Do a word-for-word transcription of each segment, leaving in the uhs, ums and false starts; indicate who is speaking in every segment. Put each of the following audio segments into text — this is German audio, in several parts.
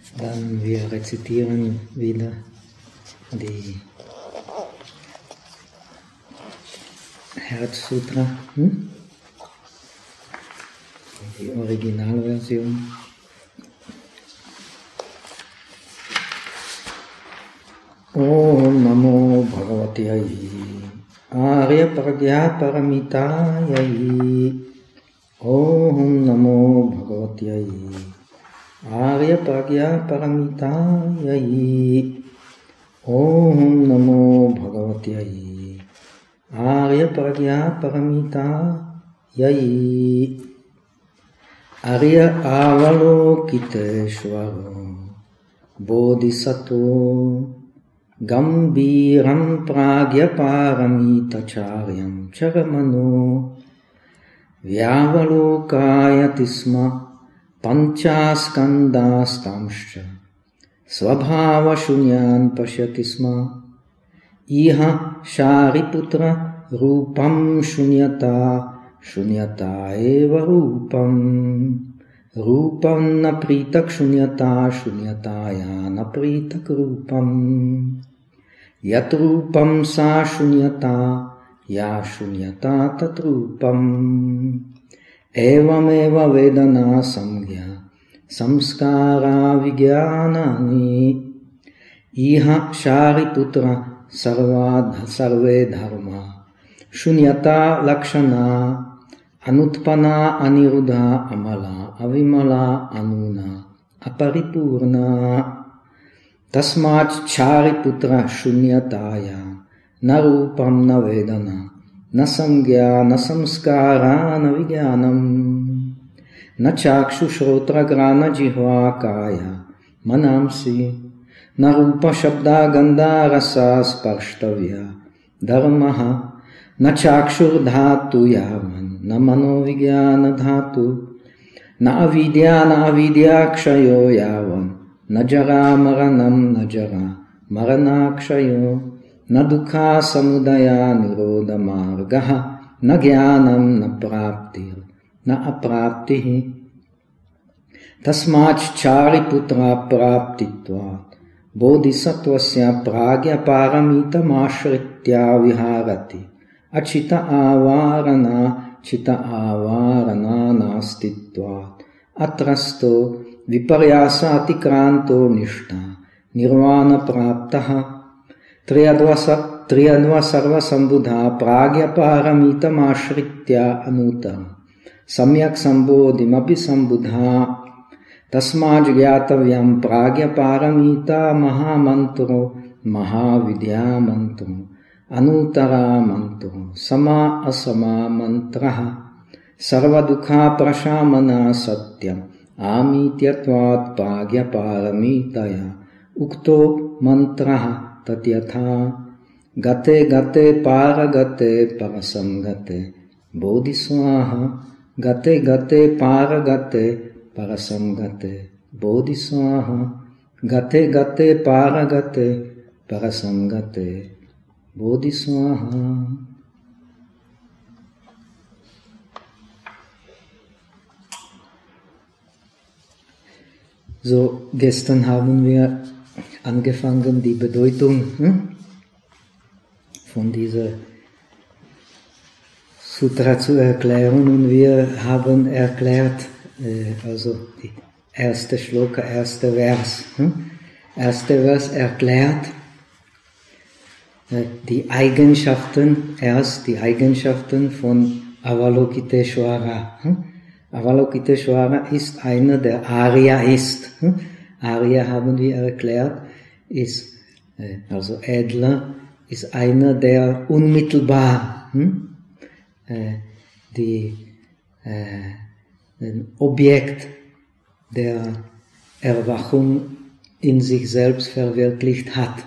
Speaker 1: Dann wir rezitieren wieder die Herzsutra, hm? Die Originalversion. Om Namo Bhagavate Arya Pragya Paramitayai. Om Namo Bhagavate Arya Pragya Paramitayai. Om Namo Bhagavate Arya Pragya Paramitayai. Arya Avalokiteshvaro Bodhisattva Gambiram Pragya Paramitacharyam Charamano Vyavalokayati sma Panchaskandastamscha Svabhava Shunyan Pashyati sma Iha Shariputra Rupam Shunyata Shunyata eva Rupam Rupam na pritak Shunyata Shunyataya na pritak Rupam Yat Rupam sa Shunyata Ya Shunyata tat Rupam Evam eva Vedana Samgya Samskara Vigyanani Iha Shariputra Sarva Sarve Dharma Shunyata Lakshana Anutpana Aniruddha Amala Avimala Anuna Aparipurna Tasmat Chariputra Shunyataya Narupam na Vedana Na Samgya na Samskara na Vigyanam Na Chakshu Shrotra Grana Jihva Kaya Manamsi Na Rupa Shabda Gandha Rasa Sparshtavya Dharmaha Na Chakshur Dhatu Yavan Na Mano Vigyana Dhatu Na Avidya Na Avidya Kshayo Yavan Na Jara Maranam Na Jara Marana Kshayo Na Dukha Samudaya Nirodha Margaha Na Jnanam Na Praptir Na Apraptihi Tasmach Chariputra Praptitvat Bodhisattvasya Pragya Paramita Mashritya Viharati Achita avarana, chita avarana nastitvat, atrasto viparyasa atikranto nishta, nirvana praptaha, triyadva triyadva sarva sambudha, pragya paramita mashritya anuta, samyak sambodhimapi sambudha, tasmaj gyatavyam pragya paramita mahamantro, mahavidya mantro, Anutara mantro, sama asama mantraha, sarva dukha prashamana satyam, amityatvat pragya paramitaya, ukto mantraha tatyatha, gate gate paragate parasamgate, bodhiswaha, gate gate paragate parasamgate, bodhiswaha, gate gate paragate parasamgate, Bodhiswaha. So, gestern haben wir angefangen, die Bedeutung hm, von dieser Sutra zu erklären, und wir haben erklärt, äh, also die erste Shloka, erste Vers, hm, erste Vers erklärt, die Eigenschaften, erst die Eigenschaften von Avalokiteshvara. Avalokiteshvara ist einer, der Arya ist. Arya, haben wir erklärt, ist, also Edler, ist einer, der unmittelbar die, ein Objekt der Erwachung in sich selbst verwirklicht hat.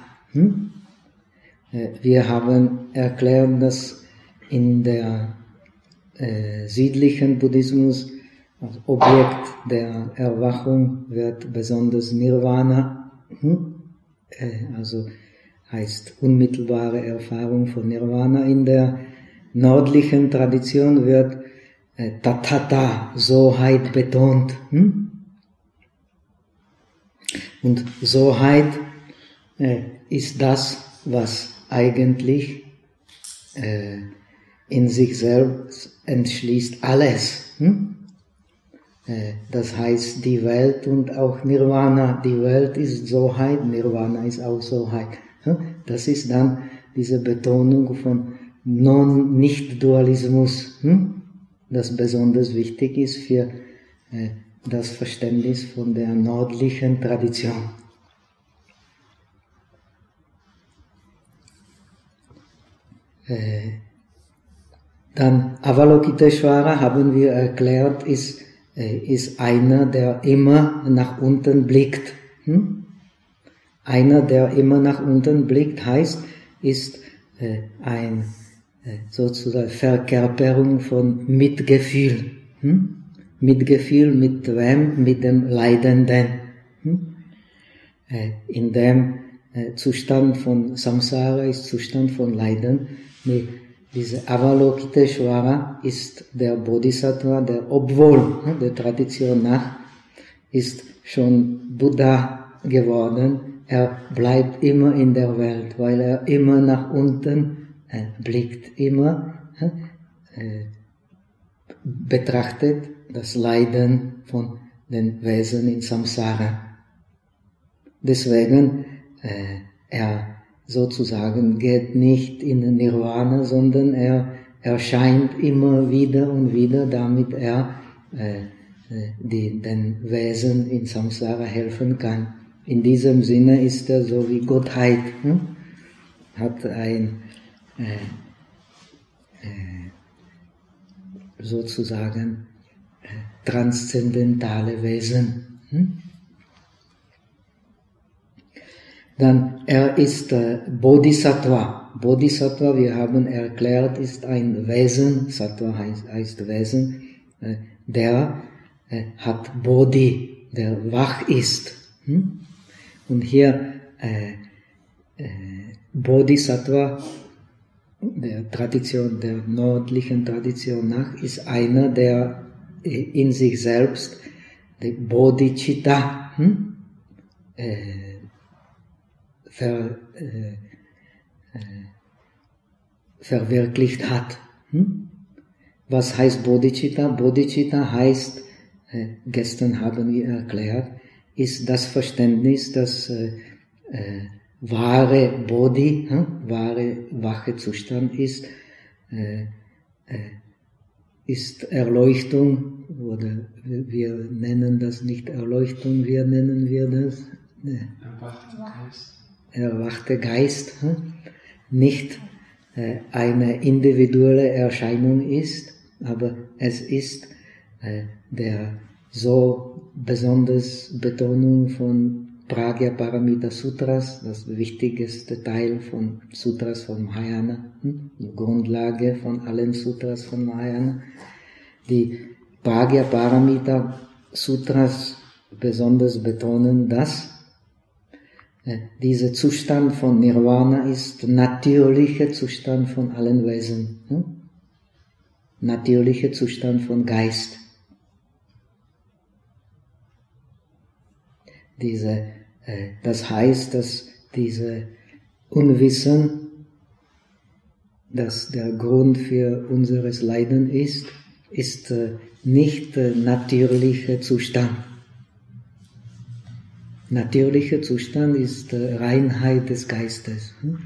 Speaker 1: Wir haben erklärt, dass in der äh, südlichen Buddhismus das Objekt der Erwachung wird besonders Nirvana, hm? äh, also heißt unmittelbare Erfahrung von Nirvana. In der nördlichen Tradition wird äh, Tathata, Soheit betont. Hm? Und Soheit äh, ist das, was eigentlich äh, in sich selbst entschließt alles. Hm? Äh, das heißt, die Welt und auch Nirvana. Die Welt ist Soheit, Nirvana ist auch Soheit. Hm? Das ist dann diese Betonung von Non-Nicht-Dualismus, hm? das besonders wichtig ist für äh, das Verständnis von der nördlichen Tradition. Äh, dann Avalokiteshvara, haben wir erklärt, ist, äh, ist einer, der immer nach unten blickt. Hm? Einer, der immer nach unten blickt, heißt, ist äh, ein äh, sozusagen Verkörperung von Mitgefühl. Hm? Mitgefühl mit wem? Mit dem Leidenden. Hm? Äh, in dem äh, Zustand von Samsara ist Zustand von Leiden. Nee, diese Avalokiteshvara ist der Bodhisattva, der obwohl hm, der Tradition nach ist schon Buddha geworden. Er bleibt immer in der Welt, weil er immer nach unten äh, blickt, immer äh, betrachtet das Leiden von den Wesen in Samsara. Deswegen, äh, er sozusagen geht nicht in den Nirvana, sondern er erscheint immer wieder und wieder, damit er äh, die, den Wesen in Samsara helfen kann. In diesem Sinne ist er so wie Gottheit, hm? hat ein äh, äh, sozusagen äh, transzendentale Wesen. Hm? Dann er ist äh, Bodhisattva. Bodhisattva, wir haben erklärt, ist ein Wesen, Sattva heißt, heißt Wesen, äh, der äh, hat Bodhi, der wach ist. Hm? Und hier äh, äh, Bodhisattva, der Tradition, der nördlichen Tradition nach, ist einer, der in sich selbst die Bodhicitta hm, äh, ver, äh, äh, verwirklicht hat. Hm? Was heißt Bodhicitta? Bodhicitta heißt, äh, gestern haben wir erklärt, ist das Verständnis, dass äh, äh, wahre Bodhi, hm, wahre wache Zustand ist, äh, äh, ist Erleuchtung, oder wir nennen das nicht Erleuchtung, wir nennen wir das äh, erwachte Geist, erwachte Geist hm, nicht äh, eine individuelle Erscheinung ist, aber es ist äh, der so besonders Betonung von Pragya-Paramita Sutras, das wichtigste Teil von Sutras von Mahayana, die Grundlage von allen Sutras von Mahayana. Die Pragya-Paramita Sutras besonders betonen, dass äh, dieser Zustand von Nirvana ist natürlicher Zustand von allen Wesen, hm? natürlicher Zustand von Geist. Diese, äh, das heißt, dass diese Unwissen, das der Grund für unseres Leiden ist, ist äh, nicht äh, natürlicher Zustand. Natürlicher Zustand ist äh, Reinheit des Geistes. Hm?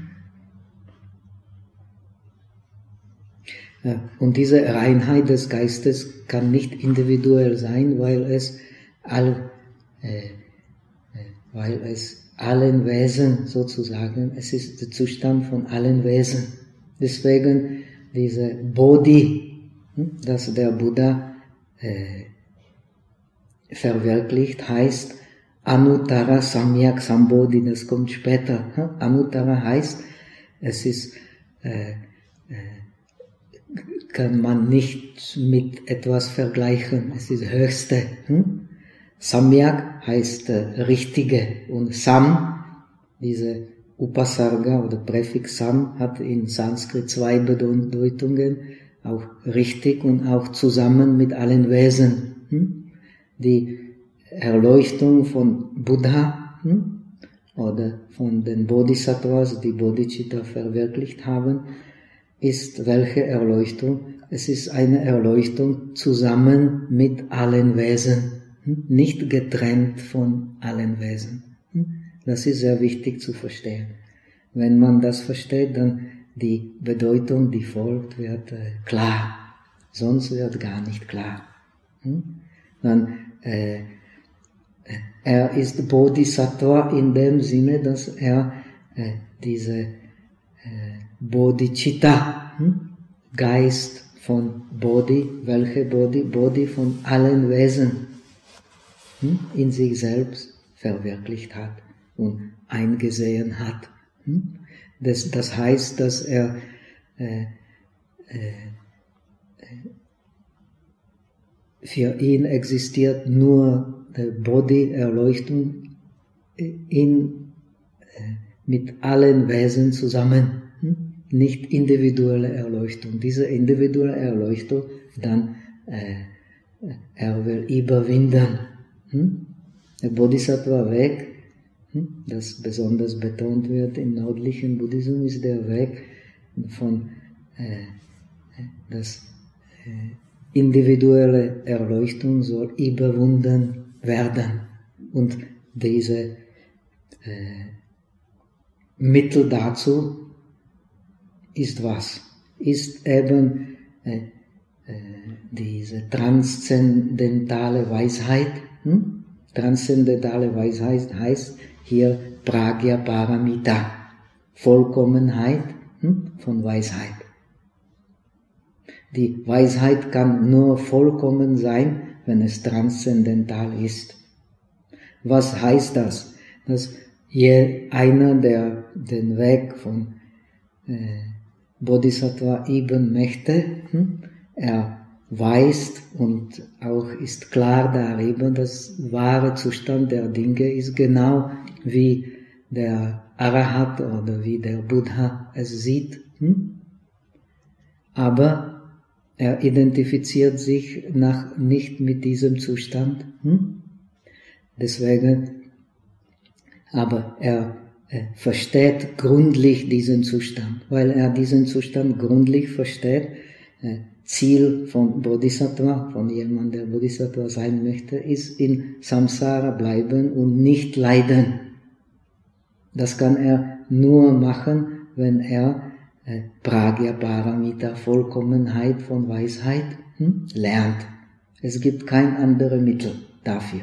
Speaker 1: Ja, und diese Reinheit des Geistes kann nicht individuell sein, weil es all äh, weil es allen Wesen sozusagen, es ist der Zustand von allen Wesen. Deswegen diese Bodhi, das der Buddha äh, verwirklicht, heißt Anuttara Samyak Sambodhi, das kommt später. Anuttara heißt, es ist, äh, äh, kann man nicht mit etwas vergleichen, es ist das Höchste. Hm? Samyak heißt äh, richtige und Sam, diese Upasarga oder Präfix Sam hat in Sanskrit zwei Bedeutungen, auch richtig und auch zusammen mit allen Wesen. Hm? Die Erleuchtung von Buddha hm? oder von den Bodhisattvas, die Bodhicitta verwirklicht haben, ist welche Erleuchtung? Es ist eine Erleuchtung zusammen mit allen Wesen, hm? nicht getrennt von allen Wesen. Hm? Das ist sehr wichtig zu verstehen. Wenn man das versteht, dann die Bedeutung, die folgt, wird äh, klar. Sonst wird gar nicht klar. Hm? Dann, äh, er ist Bodhisattva in dem Sinne, dass er äh, diese äh, Bodhicitta, hm? Geist von Bodhi, welche Bodhi? Bodhi von allen Wesen hm? in sich selbst verwirklicht hat und eingesehen hat. Hm? Das, das heißt, dass er äh, äh, für ihn existiert nur die Bodhi-Erleuchtung in, äh, mit allen Wesen zusammen, hm? nicht individuelle Erleuchtung. Diese individuelle Erleuchtung, dann äh, er will überwinden. Hm? Der Bodhisattva-Weg, hm? das besonders betont wird im nördlichen Buddhismus, ist der Weg von äh, das äh, individuelle Erleuchtung soll überwunden werden. Und diese äh, Mittel dazu ist was? Ist eben äh, äh, diese transzendentale Weisheit. Hm? Transzendentale Weisheit heißt hier Pragya Paramita, Vollkommenheit hm? von Weisheit. Die Weisheit kann nur vollkommen sein, wenn es transzendental ist. Was heißt das? Dass je einer, der den Weg von äh, Bodhisattva üben möchte, hm, er weiß und auch ist klar darüber, dass wahre Zustand der Dinge ist genau wie der Arahat oder wie der Buddha es sieht. Hm? Aber er identifiziert sich nach, nicht mit diesem Zustand. Hm? Deswegen, aber er, er versteht gründlich diesen Zustand, weil er diesen Zustand gründlich versteht. Äh, Ziel von Bodhisattva, von jemandem, der Bodhisattva sein möchte, ist in Samsara bleiben und nicht leiden. Das kann er nur machen, wenn er Pragya Paramita, Vollkommenheit von Weisheit, hm, lernt. Es gibt kein anderes Mittel dafür.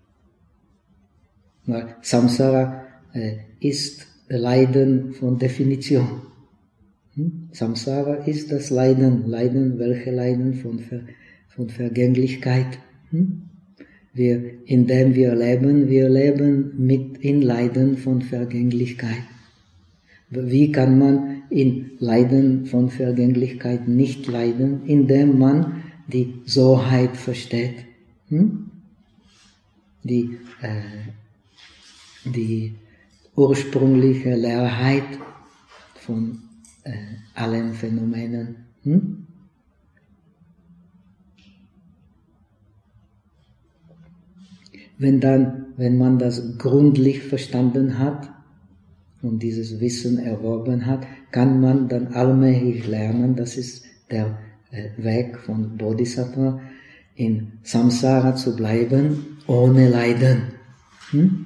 Speaker 1: Weil Samsara äh, ist Leiden von Definition. Hm? Samsara ist das Leiden. Leiden, welche Leiden von, Ver, von Vergänglichkeit. Hm? Wir, indem wir leben, wir leben mit in Leiden von Vergänglichkeit. Wie kann man in Leiden von Vergänglichkeit nicht leiden? Indem man die Soheit versteht. Hm? Die, äh, die ursprüngliche Leerheit von äh, allen Phänomenen. Hm? Wenn dann, wenn man das gründlich verstanden hat, und dieses Wissen erworben hat, kann man dann allmählich lernen, das ist der äh, Weg von Bodhisattva, in Samsara zu bleiben, ohne Leiden. Hm?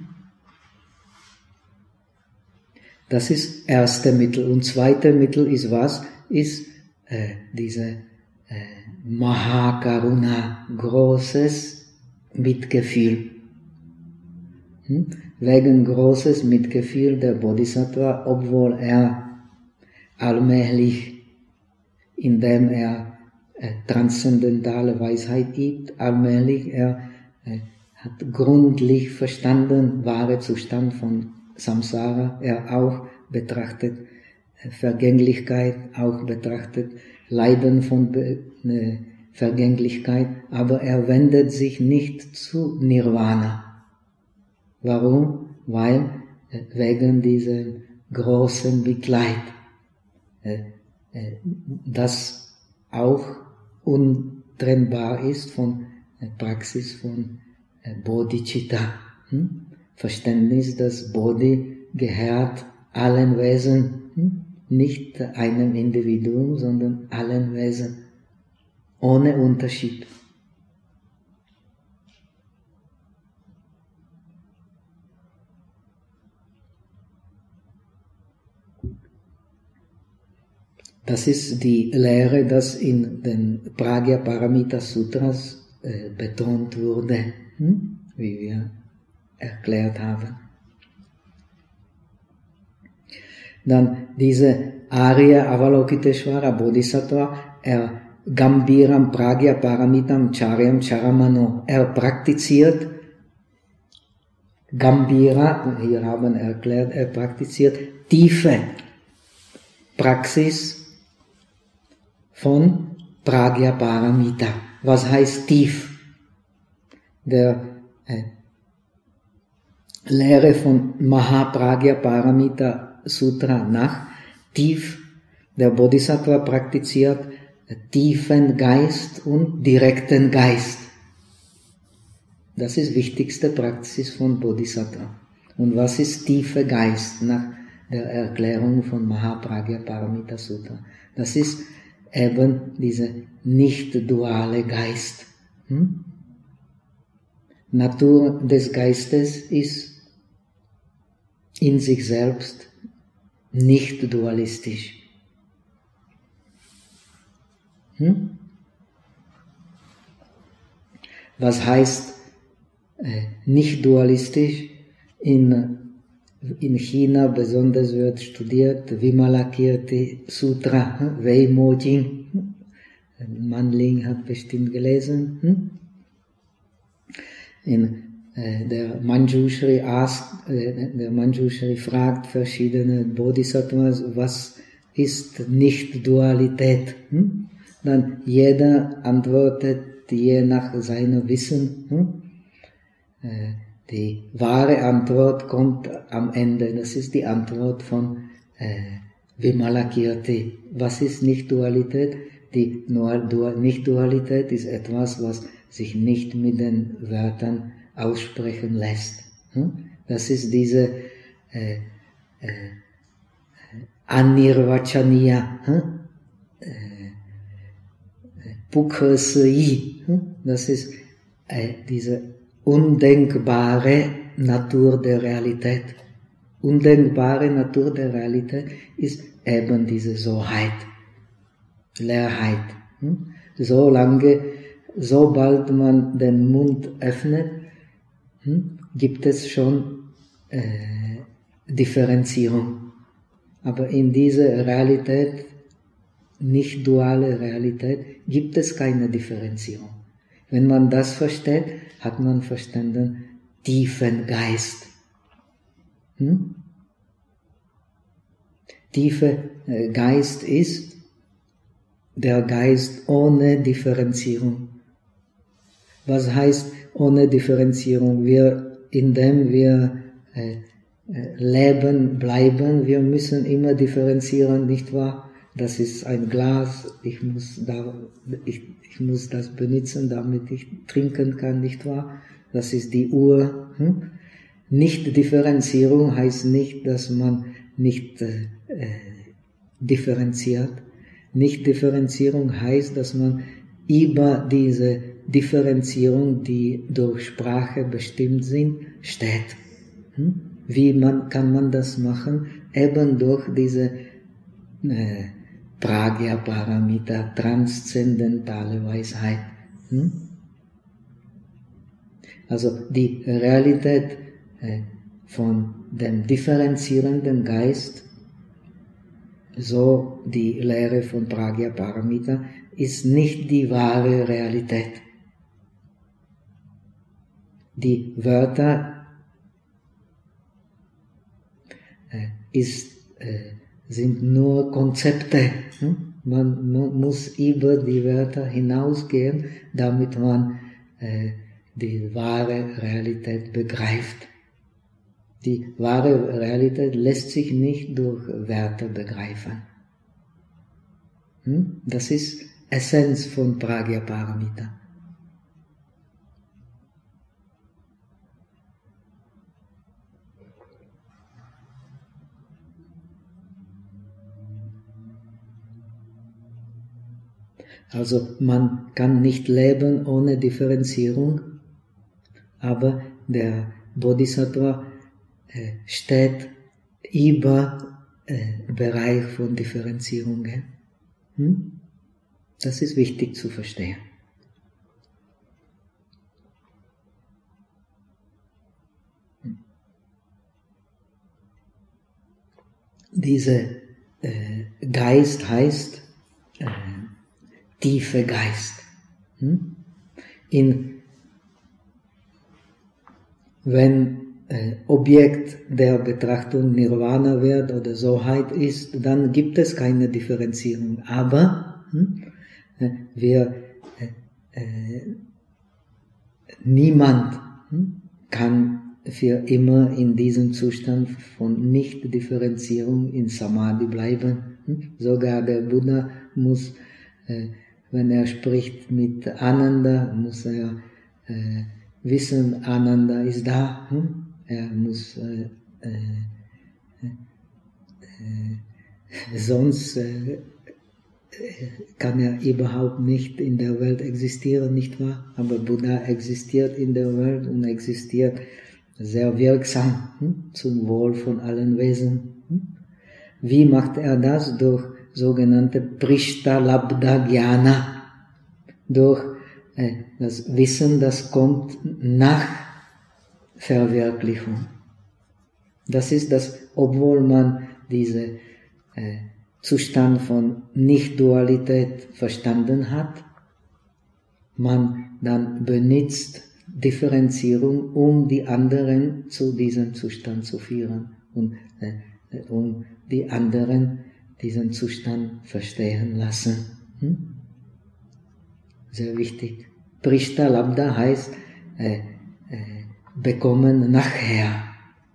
Speaker 1: Das ist erste Mittel. Und zweite Mittel ist was? Ist äh, diese äh, Mahakaruna, großes Mitgefühl. Hm? Wegen großes Mitgefühl der Bodhisattva, obwohl er allmählich, indem er äh, transzendentale Weisheit übt, allmählich er äh, hat gründlich verstanden, wahre Zustand von Samsara, er auch betrachtet äh, Vergänglichkeit, auch betrachtet Leiden von Be äh, Vergänglichkeit, aber er wendet sich nicht zu Nirvana. Warum? Weil äh, wegen diesem großen Mitleid, äh, äh, das auch untrennbar ist von äh, Praxis von Bodhicitta. Hm? Verständnis, dass Bodhi gehört allen Wesen, hm? Nicht einem Individuum, sondern allen Wesen, ohne Unterschied. Das ist die Lehre, das in den Pragya-Paramita Sutras äh, betont wurde, hm? Wie wir erklärt haben. Dann diese Arya Avalokiteshvara Bodhisattva, er Gambiram Pragya Paramitam Charyam Charamano, er praktiziert Gambira, hier haben wir erklärt, er praktiziert tiefe Praxis von Pragya Paramita. Was heißt tief? Der äh, Lehre von Mahapragya Paramita Sutra nach, tief, der Bodhisattva praktiziert tiefen Geist und direkten Geist. Das ist die wichtigste Praxis von Bodhisattva. Und was ist tiefer Geist nach der Erklärung von Mahapragya Paramita Sutra? Das ist eben dieser nicht-duale Geist. Hm? Natur des Geistes ist in sich selbst nicht dualistisch. Hm? Was heißt äh, nicht dualistisch? In, in China besonders wird studiert Vimalakirti Sutra, Wei Mo Jing. Manling hat bestimmt gelesen. Hm? In äh, der Manjushri asked, äh, der Manjushri fragt verschiedene Bodhisattvas, was ist Nicht-Dualität? Hm? Dann jeder antwortet je nach seinem Wissen. Hm? Äh, die wahre Antwort kommt am Ende. Das ist die Antwort von äh, Vimalakirti. Was ist Nicht-Dualität? Die Nicht-Dualität ist etwas, was sich nicht mit den Wörtern aussprechen lässt. Das ist diese äh, äh, Anirvachaniya, äh, Pukhasai, das ist äh, diese undenkbare Natur der Realität. Undenkbare Natur der Realität ist eben diese Soheit, Leerheit. Solange Sobald man den Mund öffnet, hm, gibt es schon äh, Differenzierung. Aber in dieser Realität, nicht duale Realität, gibt es keine Differenzierung. Wenn man das versteht, hat man verstanden tiefen Geist. Hm? Tiefer äh, Geist ist der Geist ohne Differenzierung. Was heißt ohne Differenzierung? Wir, indem wir äh, äh, leben, bleiben, wir müssen immer differenzieren, nicht wahr? Das ist ein Glas, ich muss, da, ich, ich muss das benutzen, damit ich trinken kann, nicht wahr? Das ist die Uhr. Hm? Nicht-Differenzierung heißt nicht, dass man nicht äh, äh, differenziert. Nicht-Differenzierung heißt, dass man über diese Differenzierung, die durch Sprache bestimmt sind, steht. Hm? Wie man, kann man das machen? Eben durch diese äh, Pragya Paramita, transzendentale Weisheit. Hm? Also die Realität äh, von dem differenzierenden Geist, so die Lehre von Pragya Paramita, ist nicht die wahre Realität. Die Wörter äh, ist, äh, sind nur Konzepte. Hm? Man mu muss über die Wörter hinausgehen, damit man äh, die wahre Realität begreift. Die wahre Realität lässt sich nicht durch Wörter begreifen. Hm? Das ist Essenz von Pragya Paramita. Also man kann nicht leben ohne Differenzierung, aber der Bodhisattva äh, steht über äh, Bereich von Differenzierung. Hm? Das ist wichtig zu verstehen. Dieser äh, Geist heißt äh, tiefe Geist. Hm? In, wenn äh, Objekt der Betrachtung Nirvana wird oder Soheit ist, dann gibt es keine Differenzierung. Aber hm, äh, wir, äh, äh, niemand hm, kann für immer in diesem Zustand von Nicht-Differenzierung in Samadhi bleiben. Hm? Sogar der Buddha muss, äh, wenn er spricht mit Ananda, muss er äh, wissen, Ananda ist da. Hm? Er muss äh, äh, äh, sonst äh, kann er überhaupt nicht in der Welt existieren, nicht wahr? Aber Buddha existiert in der Welt und existiert sehr wirksam hm? zum Wohl von allen Wesen. Hm? Wie macht er das? Durch sogenannte Prishtalabdha Jnana, durch äh, das Wissen, das kommt nach Verwirklichung. Das ist das, obwohl man diesen äh, Zustand von Nicht-Dualität verstanden hat, man dann benutzt Differenzierung, um die anderen zu diesem Zustand zu führen und äh, um die anderen diesen Zustand verstehen lassen. Hm? Sehr wichtig. Prishtalabdha heißt äh, äh, bekommen nachher.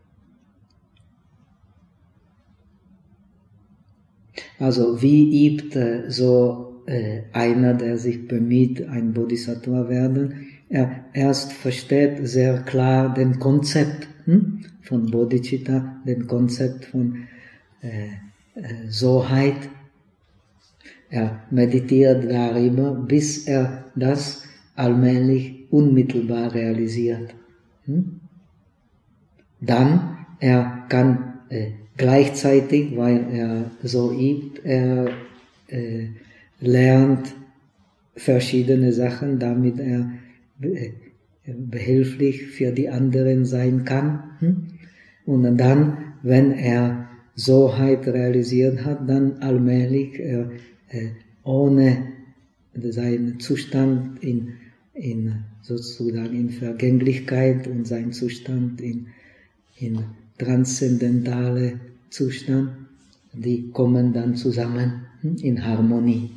Speaker 1: Also wie übt äh, so äh, einer, der sich bemüht, ein Bodhisattva werden? Er erst versteht sehr klar den Konzept hm, von Bodhicitta, den Konzept von äh, äh, Soheit. Er meditiert darüber, bis er das allmählich unmittelbar realisiert. Hm? Dann er kann äh, gleichzeitig, weil er so übt, er äh, lernt verschiedene Sachen, damit er behilflich für die anderen sein kann. Und dann, wenn er Soheit realisiert hat, dann allmählich äh, ohne seinen Zustand in, in sozusagen in Vergänglichkeit und seinen Zustand in, in transzendentale Zustand, die kommen dann zusammen in Harmonie.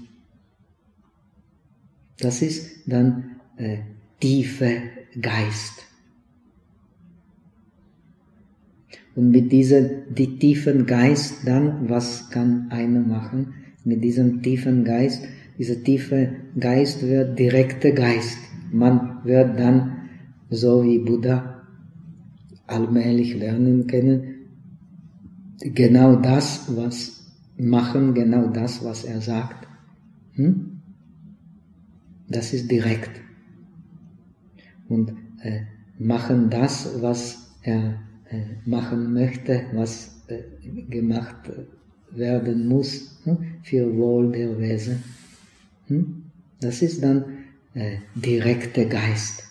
Speaker 1: Das ist dann äh, tiefe Geist. Und mit diesem die tiefen Geist dann, was kann einer machen? Mit diesem tiefen Geist, dieser tiefe Geist wird direkter Geist. Man wird dann, so wie Buddha, allmählich lernen können, genau das, was machen, genau das, was er sagt. Hm? Das ist direkt. Und äh, machen das, was er äh, machen möchte, was äh, gemacht werden muss, hm? für Wohl der Wesen. Hm? Das ist dann äh, direkter Geist.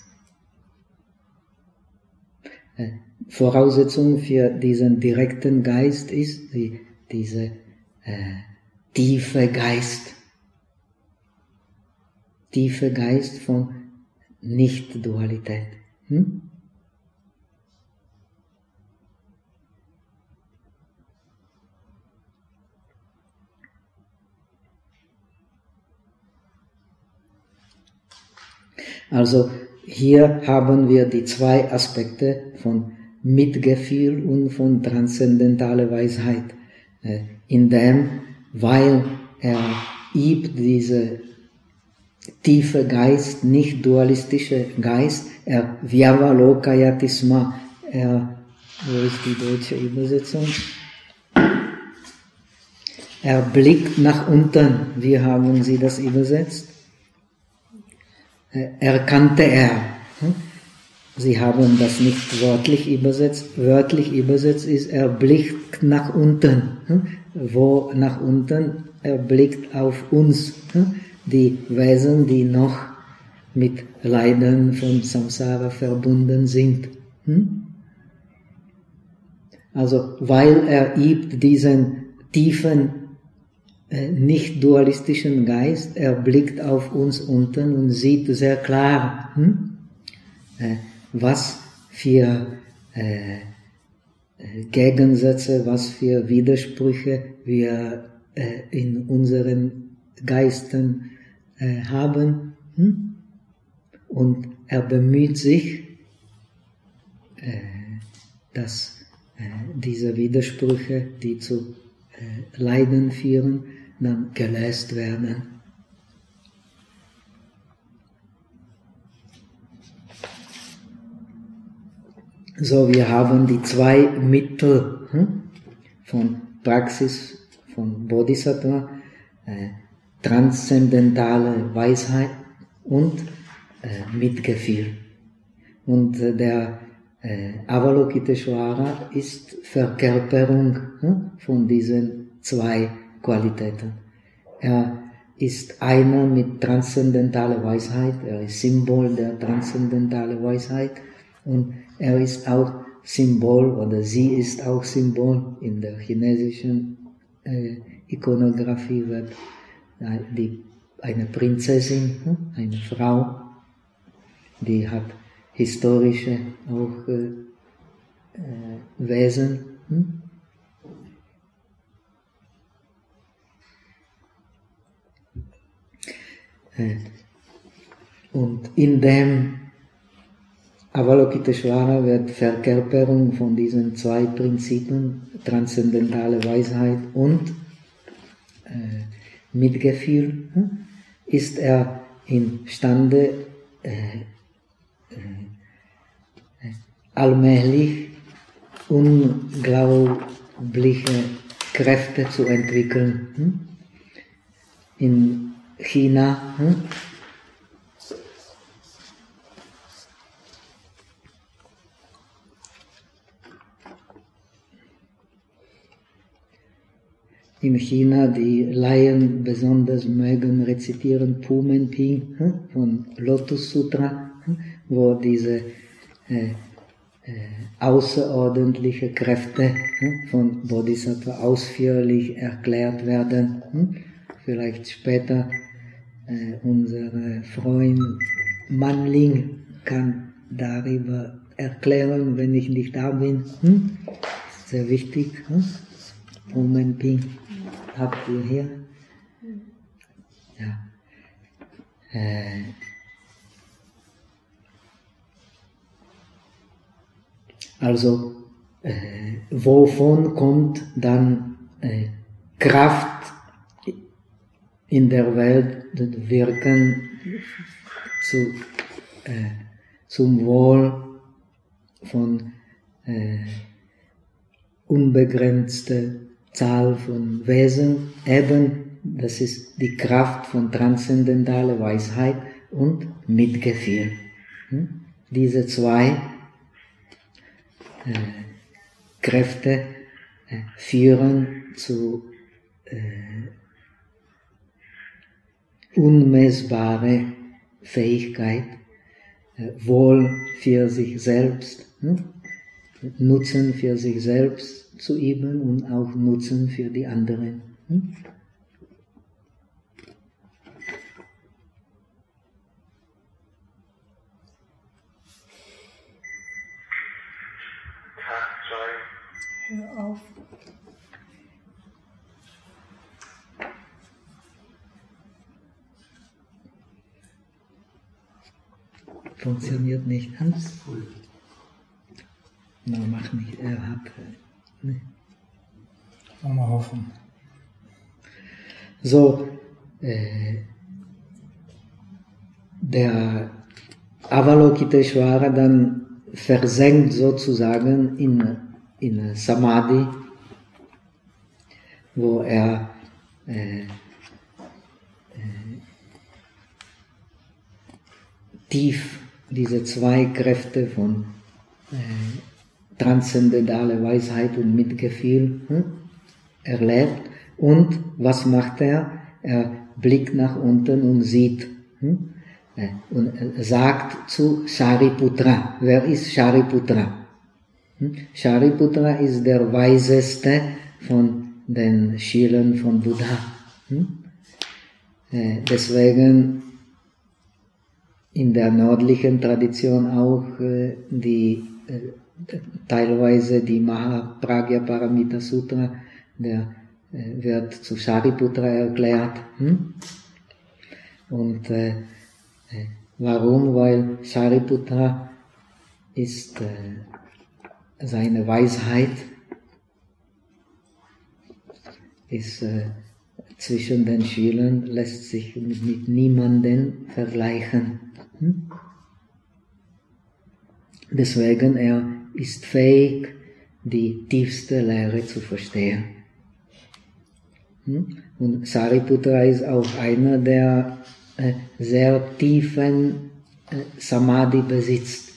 Speaker 1: Äh, Voraussetzung für diesen direkten Geist ist die, diese äh, tiefe Geist. Tiefe Geist von Nicht-Dualität. Hm? Also hier haben wir die zwei Aspekte von Mitgefühl und von transzendentaler Weisheit. In dem, weil er übt diese tiefe Geist, nicht dualistische Geist, er Vyavalokayatisma, er, wo ist die deutsche Übersetzung? Er blickt nach unten, wie haben Sie das übersetzt? äh, erkannte er. Sie haben das nicht wörtlich übersetzt. Wörtlich übersetzt ist, er blickt nach unten. Wo nach unten? Er blickt auf uns, die Wesen, die noch mit Leiden von Samsara verbunden sind. Also, weil er übt diesen tiefen, nicht dualistischen Geist, er blickt auf uns unten und sieht sehr klar, was für äh, Gegensätze, was für Widersprüche wir äh, in unseren Geisten äh, haben. Hm? Und er bemüht sich, äh, dass äh, diese Widersprüche, die zu äh, Leiden führen, dann gelöst werden. So, wir haben die zwei Mittel hm, von Praxis, von Bodhisattva, äh, transzendentale Weisheit und äh, Mitgefühl. Und äh, der äh, Avalokiteshvara ist Verkörperung hm, von diesen zwei Qualitäten. Er ist einer mit transzendentaler Weisheit, er ist Symbol der transzendentalen Weisheit und er ist auch Symbol, oder sie ist auch Symbol in der chinesischen äh, Ikonographie, wird äh, die, eine Prinzessin, hm, eine Frau, die hat historische auch äh, äh, Wesen. Hm? Äh, und in dem Avalokiteshvara wird Verkörperung von diesen zwei Prinzipien, transzendentale Weisheit und äh, Mitgefühl, hm? ist er imstande, äh, äh, allmählich unglaubliche Kräfte zu entwickeln. Hm? In China hm? In China, die Laien besonders mögen rezitieren Pu Men Ping hm, von Lotus Sutra, hm, wo diese äh, äh, außerordentliche Kräfte hm, von Bodhisattva ausführlich erklärt werden. Hm. Vielleicht später äh, unser Freund Manling kann darüber erklären, wenn ich nicht da bin. Hm. Sehr wichtig. Hm. Pu Men Ping. Habt ihr hier? Ja. Äh, also, äh, wovon kommt dann äh, Kraft in der Welt wirken zu, äh, zum Wohl von äh, unbegrenzter Zahl von Wesen, eben, das ist die Kraft von transzendentaler Weisheit und Mitgefühl. Hm? Diese zwei äh, Kräfte äh, führen zu äh, unmessbare Fähigkeit, äh, Wohl für sich selbst, hm? Nutzen für sich selbst zu üben und auch Nutzen für die anderen. Hm?
Speaker 2: Hör auf.
Speaker 1: Funktioniert nicht, Hans? Na, mach nicht, er hat. Ne.
Speaker 2: Mal hoffen.
Speaker 1: So, äh, der Avalokiteshvara dann versenkt sozusagen in, in Samadhi, wo er äh, äh, tief diese zwei Kräfte von äh, transzendentaler Weisheit und Mitgefühl hm, erlebt. Und was macht er? Er blickt nach unten und sieht hm, äh, und sagt zu Shariputra. Wer ist Shariputra? Hm? Shariputra ist der weiseste von den Schülern von Buddha. Hm? Äh, deswegen in der nördlichen Tradition auch äh, die äh, teilweise die Mahapragya-Paramita Sutra, der äh, wird zu Shariputra erklärt. Hm? Und äh, äh, warum? Weil Shariputra ist äh, seine Weisheit ist äh, zwischen den Schülern lässt sich mit, mit niemandem vergleichen. Hm? Deswegen er ist fähig, die tiefste Lehre zu verstehen. Hm? Und Shariputra ist auch einer, der äh, sehr tiefen äh, Samadhi besitzt.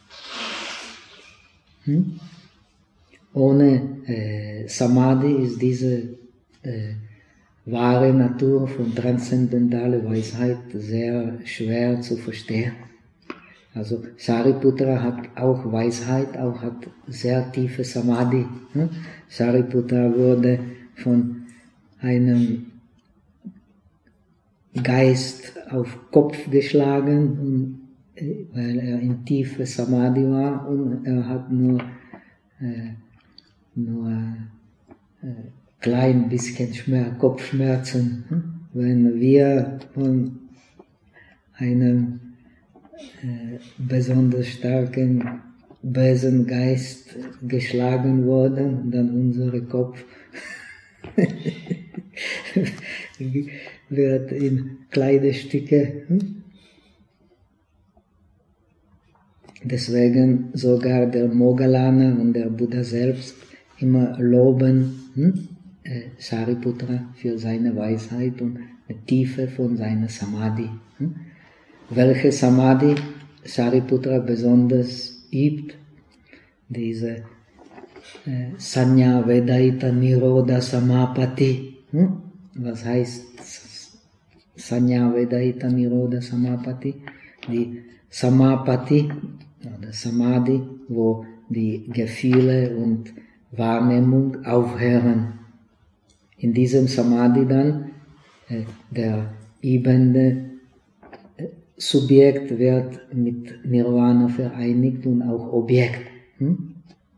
Speaker 1: Hm? Ohne äh, Samadhi ist diese äh, wahre Natur von transzendentaler Weisheit sehr schwer zu verstehen. Also Shariputra hat auch Weisheit, auch hat sehr tiefe Samadhi. Hm? Shariputra wurde von einem Geist auf Kopf geschlagen, und, äh, weil er in tiefe Samadhi war, und er hat nur, äh, nur äh, klein bisschen Schmerz, Kopfschmerzen. Hm? Wenn wir von einem äh, besonders starken bösen Geist geschlagen wurden, dann unser Kopf wird in kleine Stücke. Hm? Deswegen sogar der Moggallana und der Buddha selbst immer loben hm? äh, Shariputra für seine Weisheit und die Tiefe von seiner Samadhi. Hm? Welche Samadhi Shariputra besonders übt? Diese äh, Sanya Vedaita Nirodha Samapati. Hm? Was heißt Sanya Vedaita Nirodha Samapati? Die Samapati oder Samadhi, wo die Gefühle und Wahrnehmung aufhören. In diesem Samadhi dann äh, der übende äh, Subjekt wird mit Nirvana vereinigt und auch Objekt. Hm?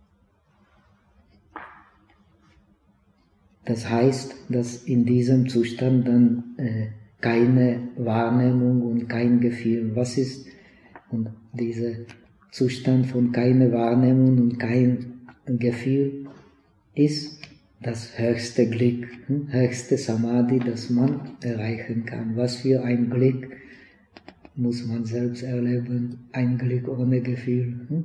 Speaker 1: Das heißt, dass in diesem Zustand dann äh, keine Wahrnehmung und kein Gefühl, was ist, und dieser Zustand von keine Wahrnehmung und kein Gefühl ist das höchste Glück, hm? höchste Samadhi, das man erreichen kann. Was für ein Glück muss man selbst erleben, ein Glück ohne Gefühl. Hm?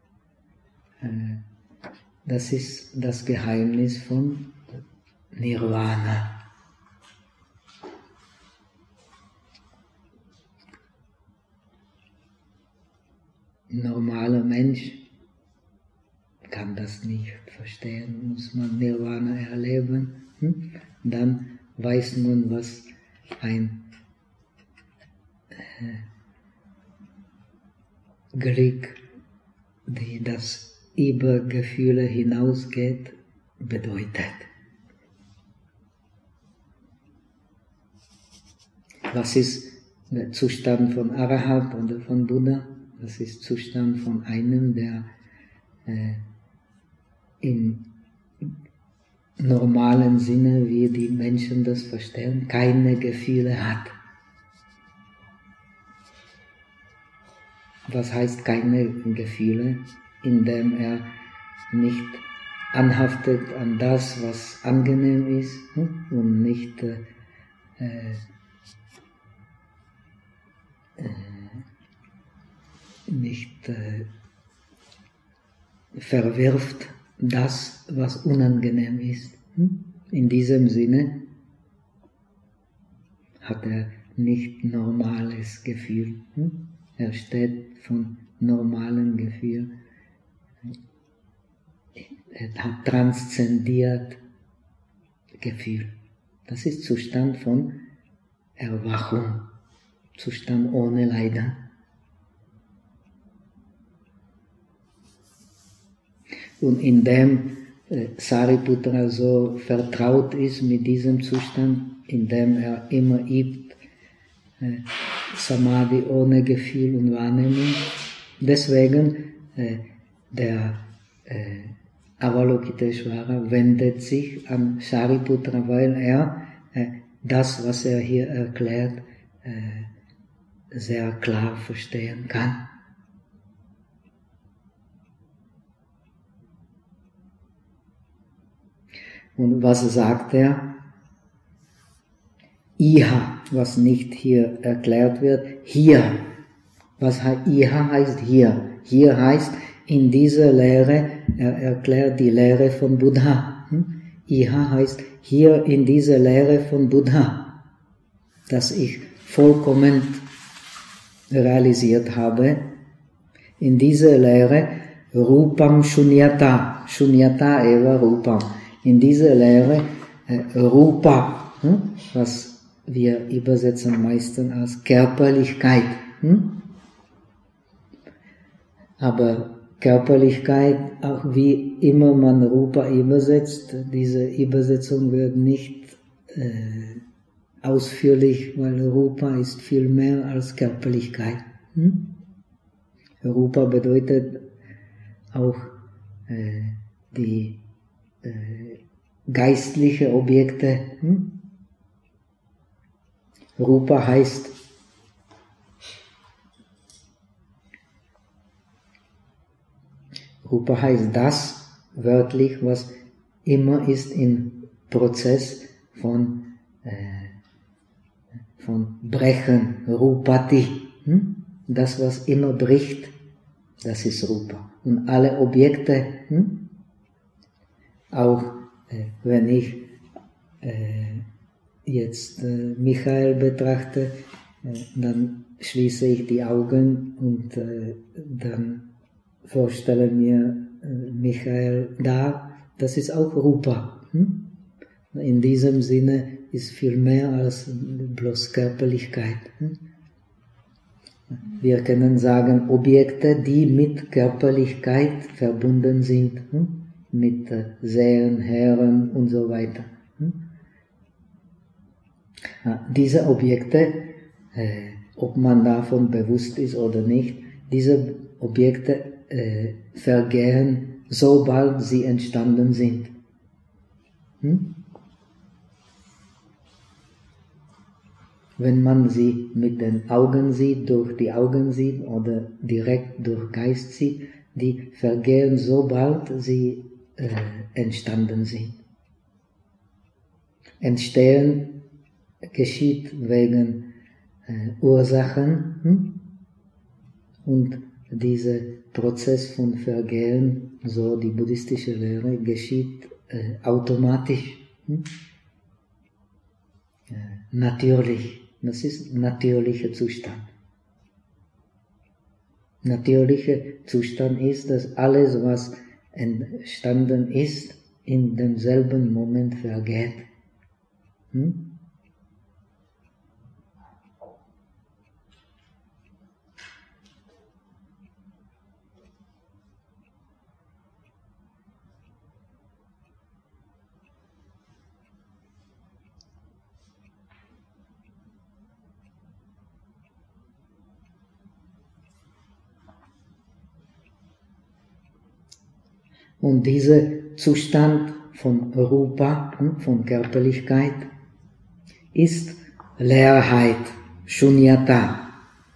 Speaker 1: Äh, das ist das Geheimnis von Nirvana. Ein normaler Mensch kann das nicht verstehen, muss man Nirvana erleben. Hm? Dann weiß man, was ein äh, Glück, die das über Gefühle hinausgeht, bedeutet. Was ist der Zustand von Arahat oder von Buddha? Das ist der Zustand von einem, der äh, im normalen Sinne, wie die Menschen das verstehen, keine Gefühle hat. Was heißt keine Gefühle? Indem er nicht anhaftet an das, was angenehm ist, hm? und nicht äh, äh, nicht äh, verwirft das, was unangenehm ist. Hm? In diesem Sinne hat er nicht normales Gefühl. Hm? Er steht von normalen Gefühl. Er hat transzendiert Gefühl. Das ist Zustand von Erwachung, Zustand ohne Leiden. Und indem äh, Sariputra so vertraut ist mit diesem Zustand, indem er immer übt, äh, Samadhi ohne Gefühl und Wahrnehmung, deswegen äh, der äh, Avalokiteshvara wendet sich an Sariputra, weil er äh, das, was er hier erklärt, äh, sehr klar verstehen kann. Und was sagt er? Iha, was nicht hier erklärt wird, hier. Was heißt Iha heißt hier. Hier heißt in dieser Lehre, er erklärt die Lehre von Buddha. Iha heißt hier in dieser Lehre von Buddha, dass ich vollkommen realisiert habe. In dieser Lehre Rupam Shunyata, Shunyata eva Rupam. In dieser Lehre äh, Rupa, hm, was wir übersetzen meistens als Körperlichkeit. Hm? Aber Körperlichkeit, auch wie immer man Rupa übersetzt, diese Übersetzung wird nicht äh, ausführlich, weil Rupa ist viel mehr als Körperlichkeit. Hm? Rupa bedeutet auch äh, die geistliche Objekte. Hm? Rupa heißt Rupa heißt das, wörtlich, was immer ist im Prozess von, äh, von Brechen, Rupati. Hm? Das, was immer bricht, das ist Rupa. Und alle Objekte, hm? Auch äh, wenn ich äh, jetzt äh, Michael betrachte, äh, dann schließe ich die Augen und äh, dann vorstelle mir äh, Michael da, das ist auch Rupa. Hm? In diesem Sinne ist viel mehr als bloß Körperlichkeit. Hm? Wir können sagen Objekte, die mit Körperlichkeit verbunden sind. Hm? Mit äh, Sehen, Hören und so weiter. Hm? Ja, diese Objekte, äh, ob man davon bewusst ist oder nicht, diese Objekte äh, vergehen, sobald sie entstanden sind. Hm? Wenn man sie mit den Augen sieht, durch die Augen sieht oder direkt durch Geist sieht, die vergehen, sobald sie Äh, entstanden sind. Entstehen geschieht wegen äh, Ursachen hm? Und dieser Prozess von Vergehen, so die buddhistische Lehre, geschieht äh, automatisch, hm? äh, natürlich. Das ist natürlicher Zustand. Natürlicher Zustand ist, dass alles, was entstanden ist, in demselben Moment vergeht. Hm? Und dieser Zustand von Rupa, von Körperlichkeit, ist Leerheit, Shunyata.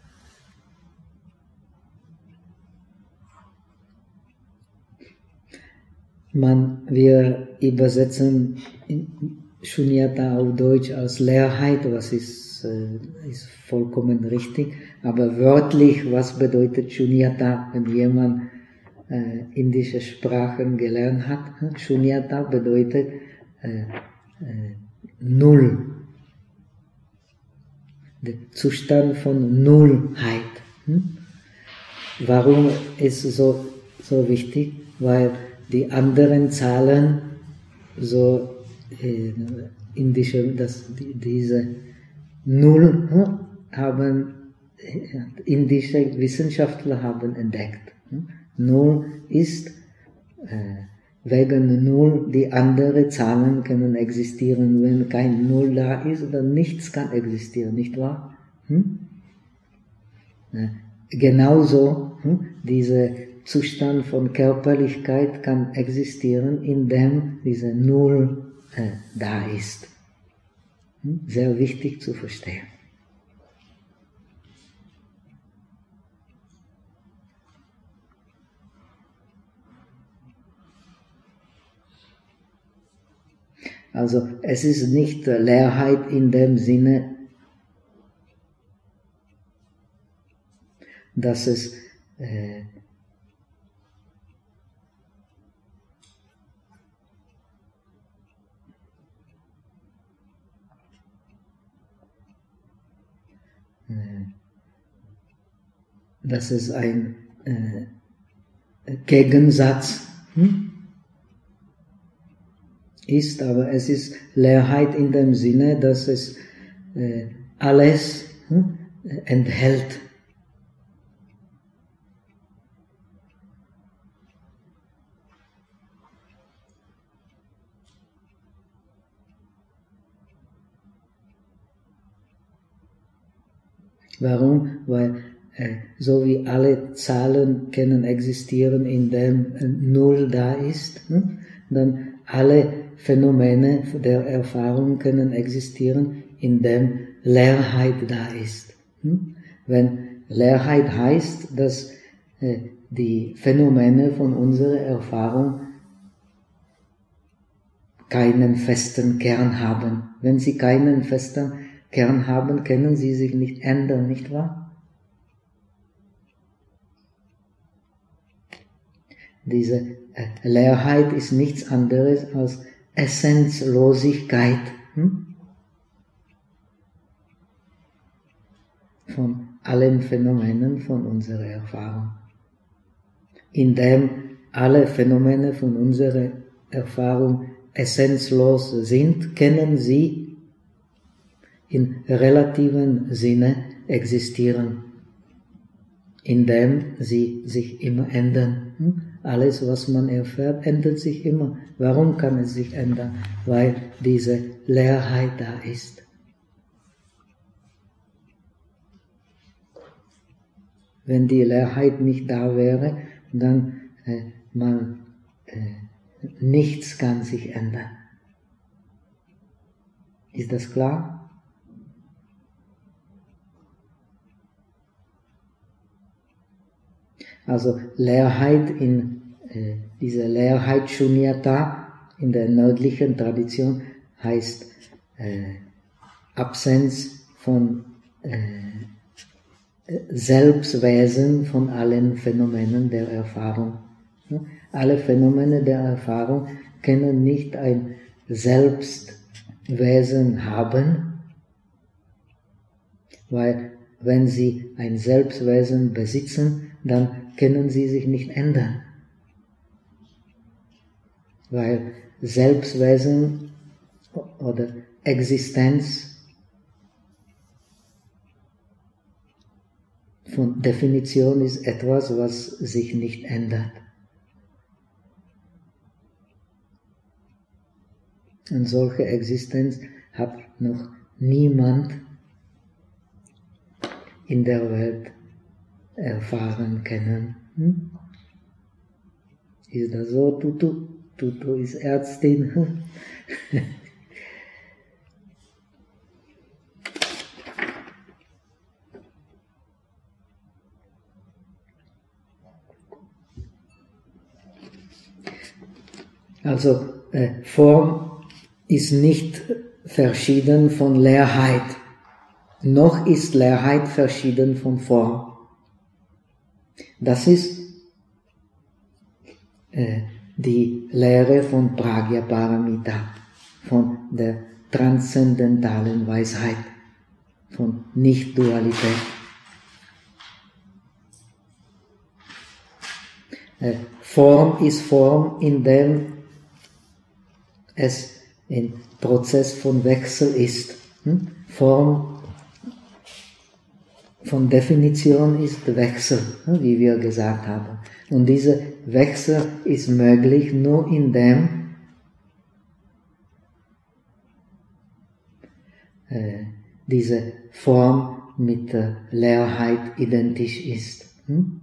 Speaker 1: Man, wir übersetzen Shunyata auf Deutsch als Leerheit, was ist, äh, ist vollkommen richtig, aber wörtlich, was bedeutet Shunyata, wenn jemand Äh, indische Sprachen gelernt hat? Shunyata bedeutet äh, äh, Null. Der Zustand von Nullheit. Hm? Warum ist es so, so wichtig? Weil die anderen Zahlen so äh, indische, dass die, diese Null hm, haben indische Wissenschaftler haben entdeckt. Hm? Null ist äh, wegen Null, die anderen Zahlen können existieren. Wenn kein Null da ist, dann nichts kann existieren, nicht wahr? Hm? Äh, genauso, hm, dieser Zustand von Körperlichkeit kann existieren, indem diese Null äh, da ist. Hm? Sehr wichtig zu verstehen. Also es ist nicht Leerheit in dem Sinne, dass es äh, dass es ein äh, Gegensatz hm? ist, aber es ist Leerheit in dem Sinne, dass es äh, alles hm, enthält. Warum? Weil äh, so wie alle Zahlen können existieren, indem äh, Null da ist, hm? dann alle Phänomene der Erfahrung können existieren, indem Leerheit da ist. Hm? Wenn Leerheit heißt, dass äh, die Phänomene von unserer Erfahrung keinen festen Kern haben. Wenn sie keinen festen Kern haben, können sie sich nicht ändern, nicht wahr? Diese äh, Leerheit ist nichts anderes als Essenzlosigkeit hm? von allen Phänomenen von unserer Erfahrung. Indem alle Phänomene von unserer Erfahrung essenzlos sind, können sie in relativen Sinne existieren, indem sie sich immer ändern. Hm? Alles, was man erfährt, ändert sich immer. Warum kann es sich ändern? Weil diese Leerheit da ist. Wenn die Leerheit nicht da wäre, dann äh, man, äh, nichts kann sich ändern. Ist das klar? Also Leerheit in äh, diese Leerheit Shunyata in der nördlichen Tradition heißt äh, Absenz von äh, Selbstwesen von allen Phänomenen der Erfahrung. Alle Phänomene der Erfahrung können nicht ein Selbstwesen haben, weil wenn sie ein Selbstwesen besitzen, dann können sie sich nicht ändern. Weil Selbstwesen oder Existenz von Definition ist etwas, was sich nicht ändert. Und solche Existenz hat noch niemand in der Welt erfahren können. Hm? Ist das so? Tutu? Tutu ist Ärztin. Also äh, Form ist nicht verschieden von Leerheit. Noch ist Leerheit verschieden von Form. Das ist äh, die Lehre von Pragya-Paramita, von der transzendentalen Weisheit, von Nicht-Dualität. Äh, Form ist Form, indem es ein Prozess von Wechsel ist. Hm? Form von Definition ist Wechsel, wie wir gesagt haben. Und dieser Wechsel ist möglich nur indem äh, diese Form mit der Leerheit identisch ist. Hm?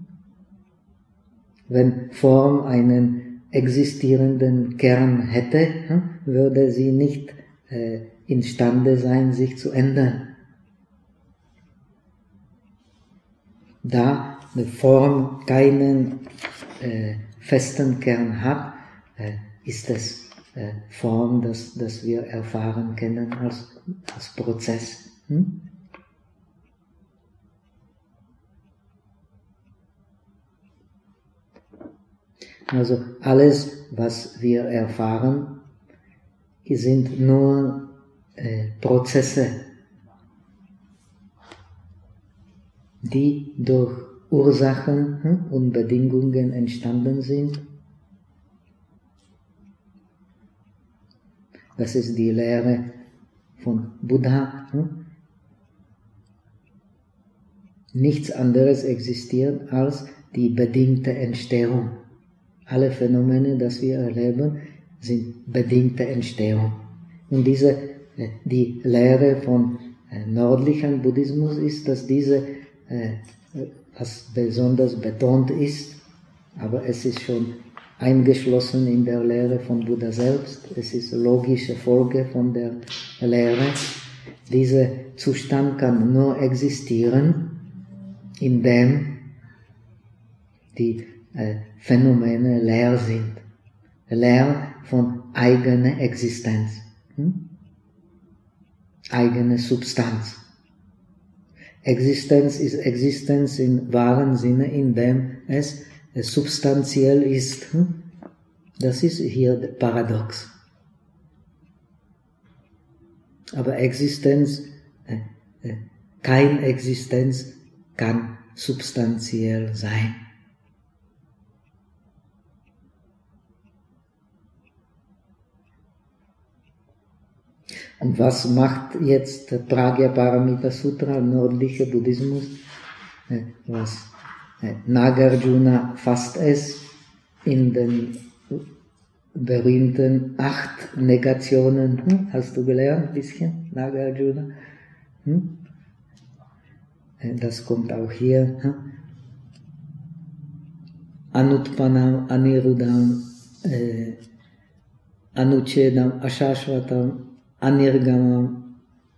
Speaker 1: Wenn Form einen existierenden Kern hätte, hm, würde sie nicht äh, imstande sein, sich zu ändern. Da eine Form keinen äh, festen Kern hat, äh, ist es äh, Form, das, das wir erfahren können als, als Prozess. Hm? Also alles, was wir erfahren, sind nur äh, Prozesse, die durch Ursachen hm, und Bedingungen entstanden sind. Das ist die Lehre von Buddha. Hm? Nichts anderes existiert als die bedingte Entstehung. Alle Phänomene, die wir erleben, sind bedingte Entstehung. Und diese, die Lehre von nördlichen Buddhismus ist, dass diese, was besonders betont ist, aber es ist schon eingeschlossen in der Lehre von Buddha selbst, es ist logische Folge von der Lehre. Dieser Zustand kann nur existieren, indem die äh, Phänomene leer sind, leer von eigener Existenz, hm? eigene Substanz. Existenz ist Existenz im wahren Sinne, indem es substanziell ist. Hm? Das ist hier der Paradox. Aber Existenz, äh, äh, keine Existenz kann substanziell sein. Und was macht jetzt Pragya-Paramita Sutra, nördlicher Buddhismus? Was Nagarjuna fasst es in den berühmten acht Negationen. Hm? Hast du gelernt ein bisschen, Nagarjuna? Hm? Das kommt auch hier. Hm? Anutpanam, Anirudam, äh, Anuchedam, Ashashvatam, Anirgamam,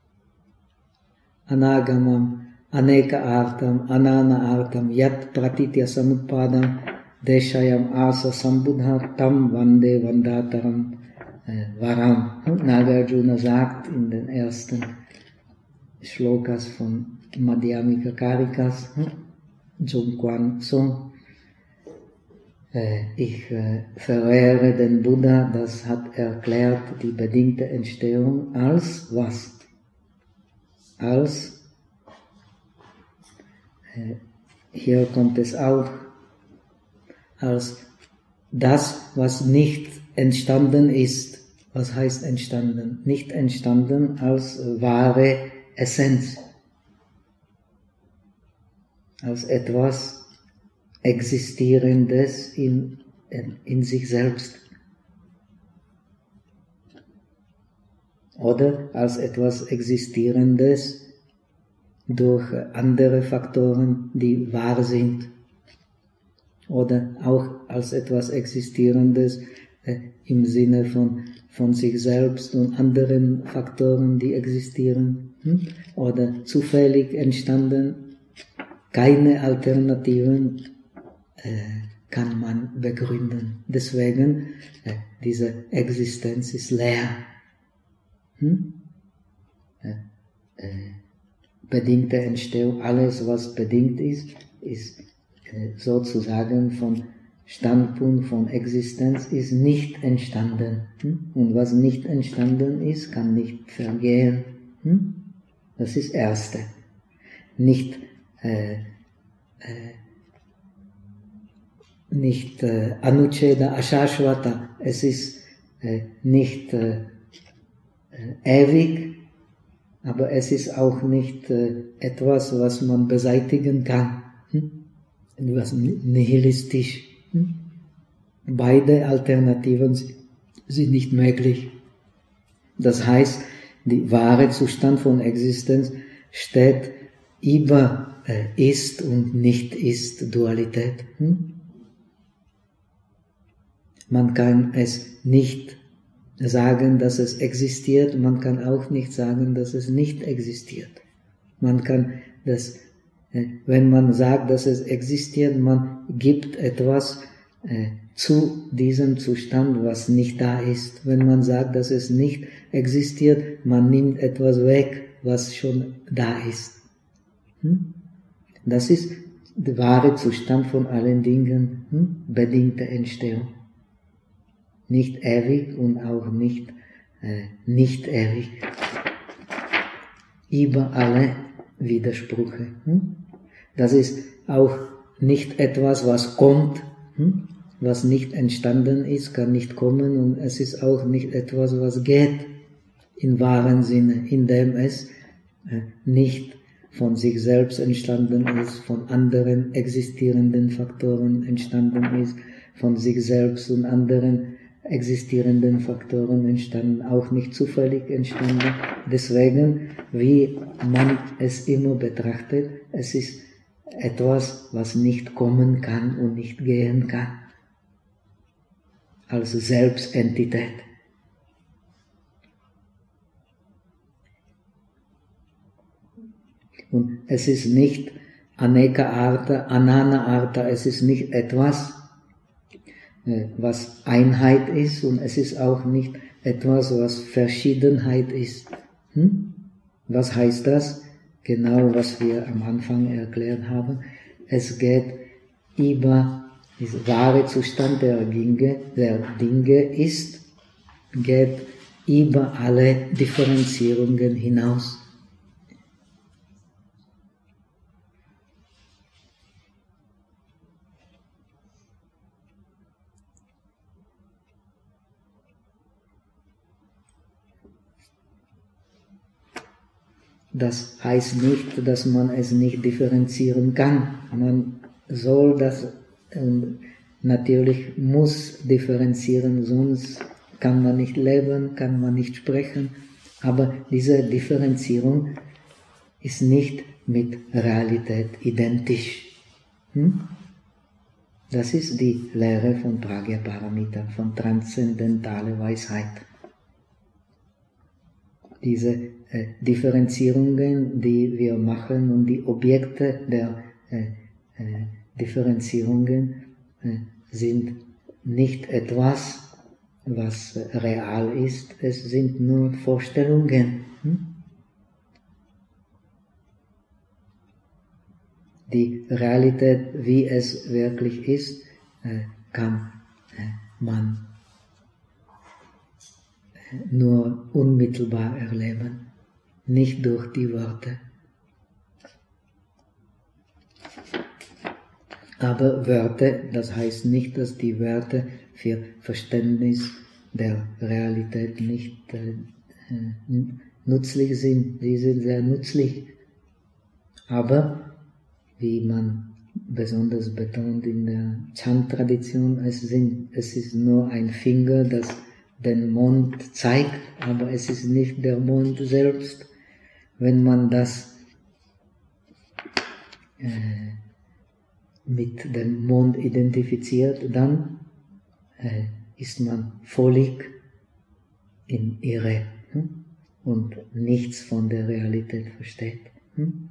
Speaker 1: Anagamam, Aneka Artam, Anana Artam, Yat Pratitya Samutpadam, Deshayam Asa Sambuddha, Tam Vande Vandataram äh, Varam. Nagarjuna sagt in den ersten Shlokas von Madhyamika Karikas, Dzogchen Song, ich äh, verehre den Buddha, das hat erklärt die bedingte Entstehung als was? Als, äh, hier kommt es auch, als das, was nicht entstanden ist. Was heißt entstanden? Nicht entstanden als äh, wahre Essenz, als etwas Existierendes in, in, in sich selbst. Oder als etwas Existierendes durch andere Faktoren, die wahr sind. Oder auch als etwas Existierendes äh, im Sinne von, von sich selbst und anderen Faktoren, die existieren. Hm? Oder zufällig entstanden, keine Alternativen kann man begründen. Deswegen, äh, diese Existenz ist leer. Hm? Äh, äh, bedingte Entstehung, alles was bedingt ist, ist äh, sozusagen von Standpunkt von Existenz ist nicht entstanden. Hm? Und was nicht entstanden ist, kann nicht vergehen. Hm? Das ist das Erste. Nicht äh, äh, nicht äh, Anucheda Ashashvata, es ist äh, nicht äh, ewig, aber es ist auch nicht äh, etwas, was man beseitigen kann, hm? etwas nihilistisch. Hm? Beide Alternativen sind nicht möglich. Das heißt, der wahre Zustand von Existenz steht über äh, Ist und Nicht-Ist-Dualität. Hm? Man kann es nicht sagen, dass es existiert, man kann auch nicht sagen, dass es nicht existiert. Man kann das, äh, wenn man sagt, dass es existiert, man gibt etwas äh, zu diesem Zustand, was nicht da ist. Wenn man sagt, dass es nicht existiert, man nimmt etwas weg, was schon da ist. Hm? Das ist der wahre Zustand von allen Dingen, hm? bedingte Entstehung. Nicht ewig und auch nicht äh, nicht ewig. Über alle Widersprüche. Hm? Das ist auch nicht etwas, was kommt, hm? was nicht entstanden ist, kann nicht kommen, und es ist auch nicht etwas, was geht im wahren Sinne, indem es äh, nicht von sich selbst entstanden ist, von anderen existierenden Faktoren entstanden ist, von sich selbst und anderen existierenden Faktoren entstanden, auch nicht zufällig entstanden. Deswegen, wie man es immer betrachtet, es ist etwas, was nicht kommen kann und nicht gehen kann. Als Selbstentität. Und es ist nicht Aneka Artha, Anana Artha, es ist nicht etwas, was Einheit ist, und es ist auch nicht etwas, was Verschiedenheit ist. Hm? Was heißt das? Genau, was wir am Anfang erklärt haben. Es geht über dieser wahre Zustand der Dinge, der Dinge ist, geht über alle Differenzierungen hinaus. Das heißt nicht, dass man es nicht differenzieren kann. Man soll das, und natürlich muss differenzieren, sonst kann man nicht leben, kann man nicht sprechen. Aber diese Differenzierung ist nicht mit Realität identisch. Hm? Das ist die Lehre von Pragya-Paramita, von transzendentaler Weisheit. Diese äh, Differenzierungen, die wir machen, und die Objekte der äh, äh, Differenzierungen äh, sind nicht etwas, was real ist, es sind nur Vorstellungen. Hm? Die Realität, wie es wirklich ist, äh, kann äh, man nur unmittelbar erleben, nicht durch die Worte. Aber Wörter, das heißt nicht, dass die Wörter für Verständnis der Realität nicht äh, nützlich sind. Sie sind sehr nützlich. Aber, wie man besonders betont in der Chant-Tradition, es, sind, es ist nur ein Finger, das den Mond zeigt, aber es ist nicht der Mond selbst. Wenn man das äh, mit dem Mond identifiziert, dann äh, ist man völlig in Irre, hm? und nichts von der Realität versteht. Hm?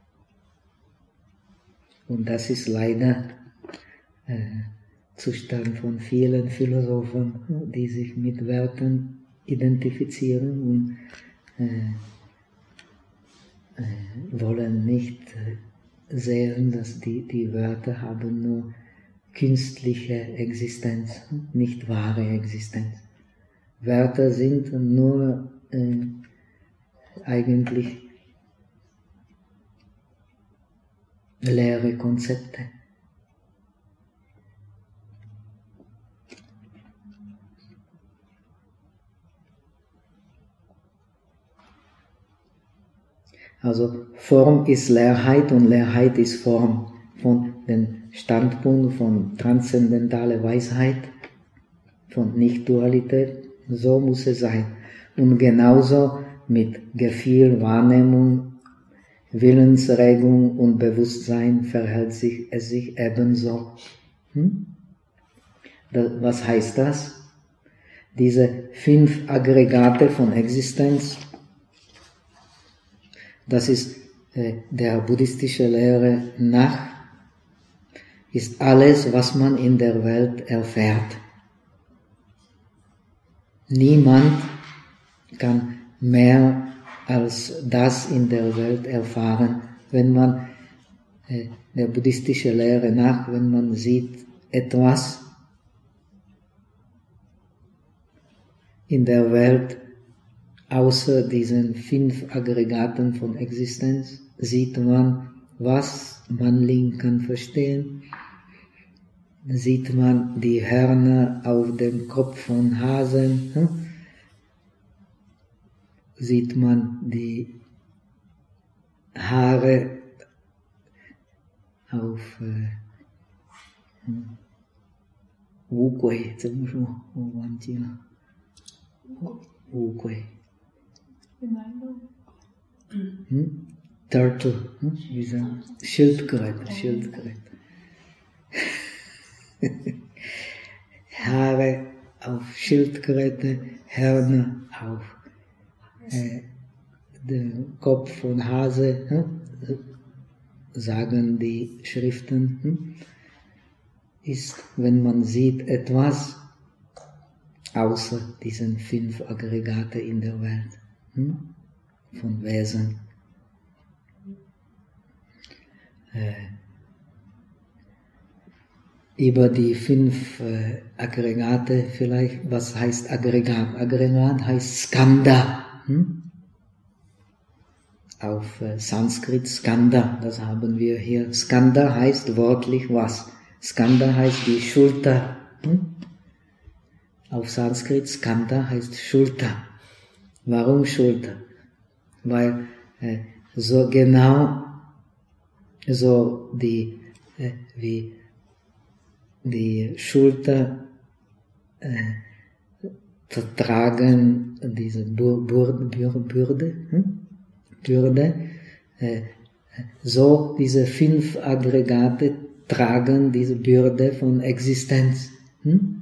Speaker 1: Und das ist leider äh, Zustand von vielen Philosophen, die sich mit Werten identifizieren und äh, äh, wollen nicht äh, sehen, dass die, die Wörter haben nur künstliche Existenz, nicht wahre Existenz. Wörter sind nur äh, eigentlich leere Konzepte. Also Form ist Leerheit und Leerheit ist Form. Von dem Standpunkt von transzendentaler Weisheit, von Nicht-Dualität, so muss es sein. Und genauso mit Gefühl, Wahrnehmung, Willensregung und Bewusstsein verhält sich es sich ebenso. Hm? Das, was heißt das? Diese fünf Aggregate von Existenz, das ist äh, der buddhistischen Lehre nach, ist alles, was man in der Welt erfährt. Niemand kann mehr als das in der Welt erfahren, wenn man äh, der buddhistischen Lehre nach, wenn man sieht etwas in der Welt außer diesen fünf Aggregaten von Existenz, sieht man, was man kann verstehen. Sieht man die Hörner auf dem Kopf von Hasen, hm? Sieht man die Haare auf äh, Wu-Gui, Wu-Gui. Hm? Turtle, hm? Diese Schildkröte, Schildkröte. Haare auf Schildkröte, Hörner auf äh, den Kopf von Hase, hm? Sagen die Schriften, hm? Ist, wenn man sieht etwas außer diesen fünf Aggregate in der Welt, hm? Von Wesen. Äh, über die fünf äh, Aggregate vielleicht, was heißt Aggregat? Aggregat heißt Skanda. Hm? Auf äh, Sanskrit Skanda, das haben wir hier. Skanda heißt wörtlich was? Skanda heißt die Schulter. Hm? Auf Sanskrit Skanda heißt Schulter. Warum Schulter? Weil äh, so genau so die äh, wie die Schulter äh, vertragen diese Bürde, Bürde, hm? Bürde äh, so diese fünf Aggregate tragen diese Bürde von Existenz. Hm?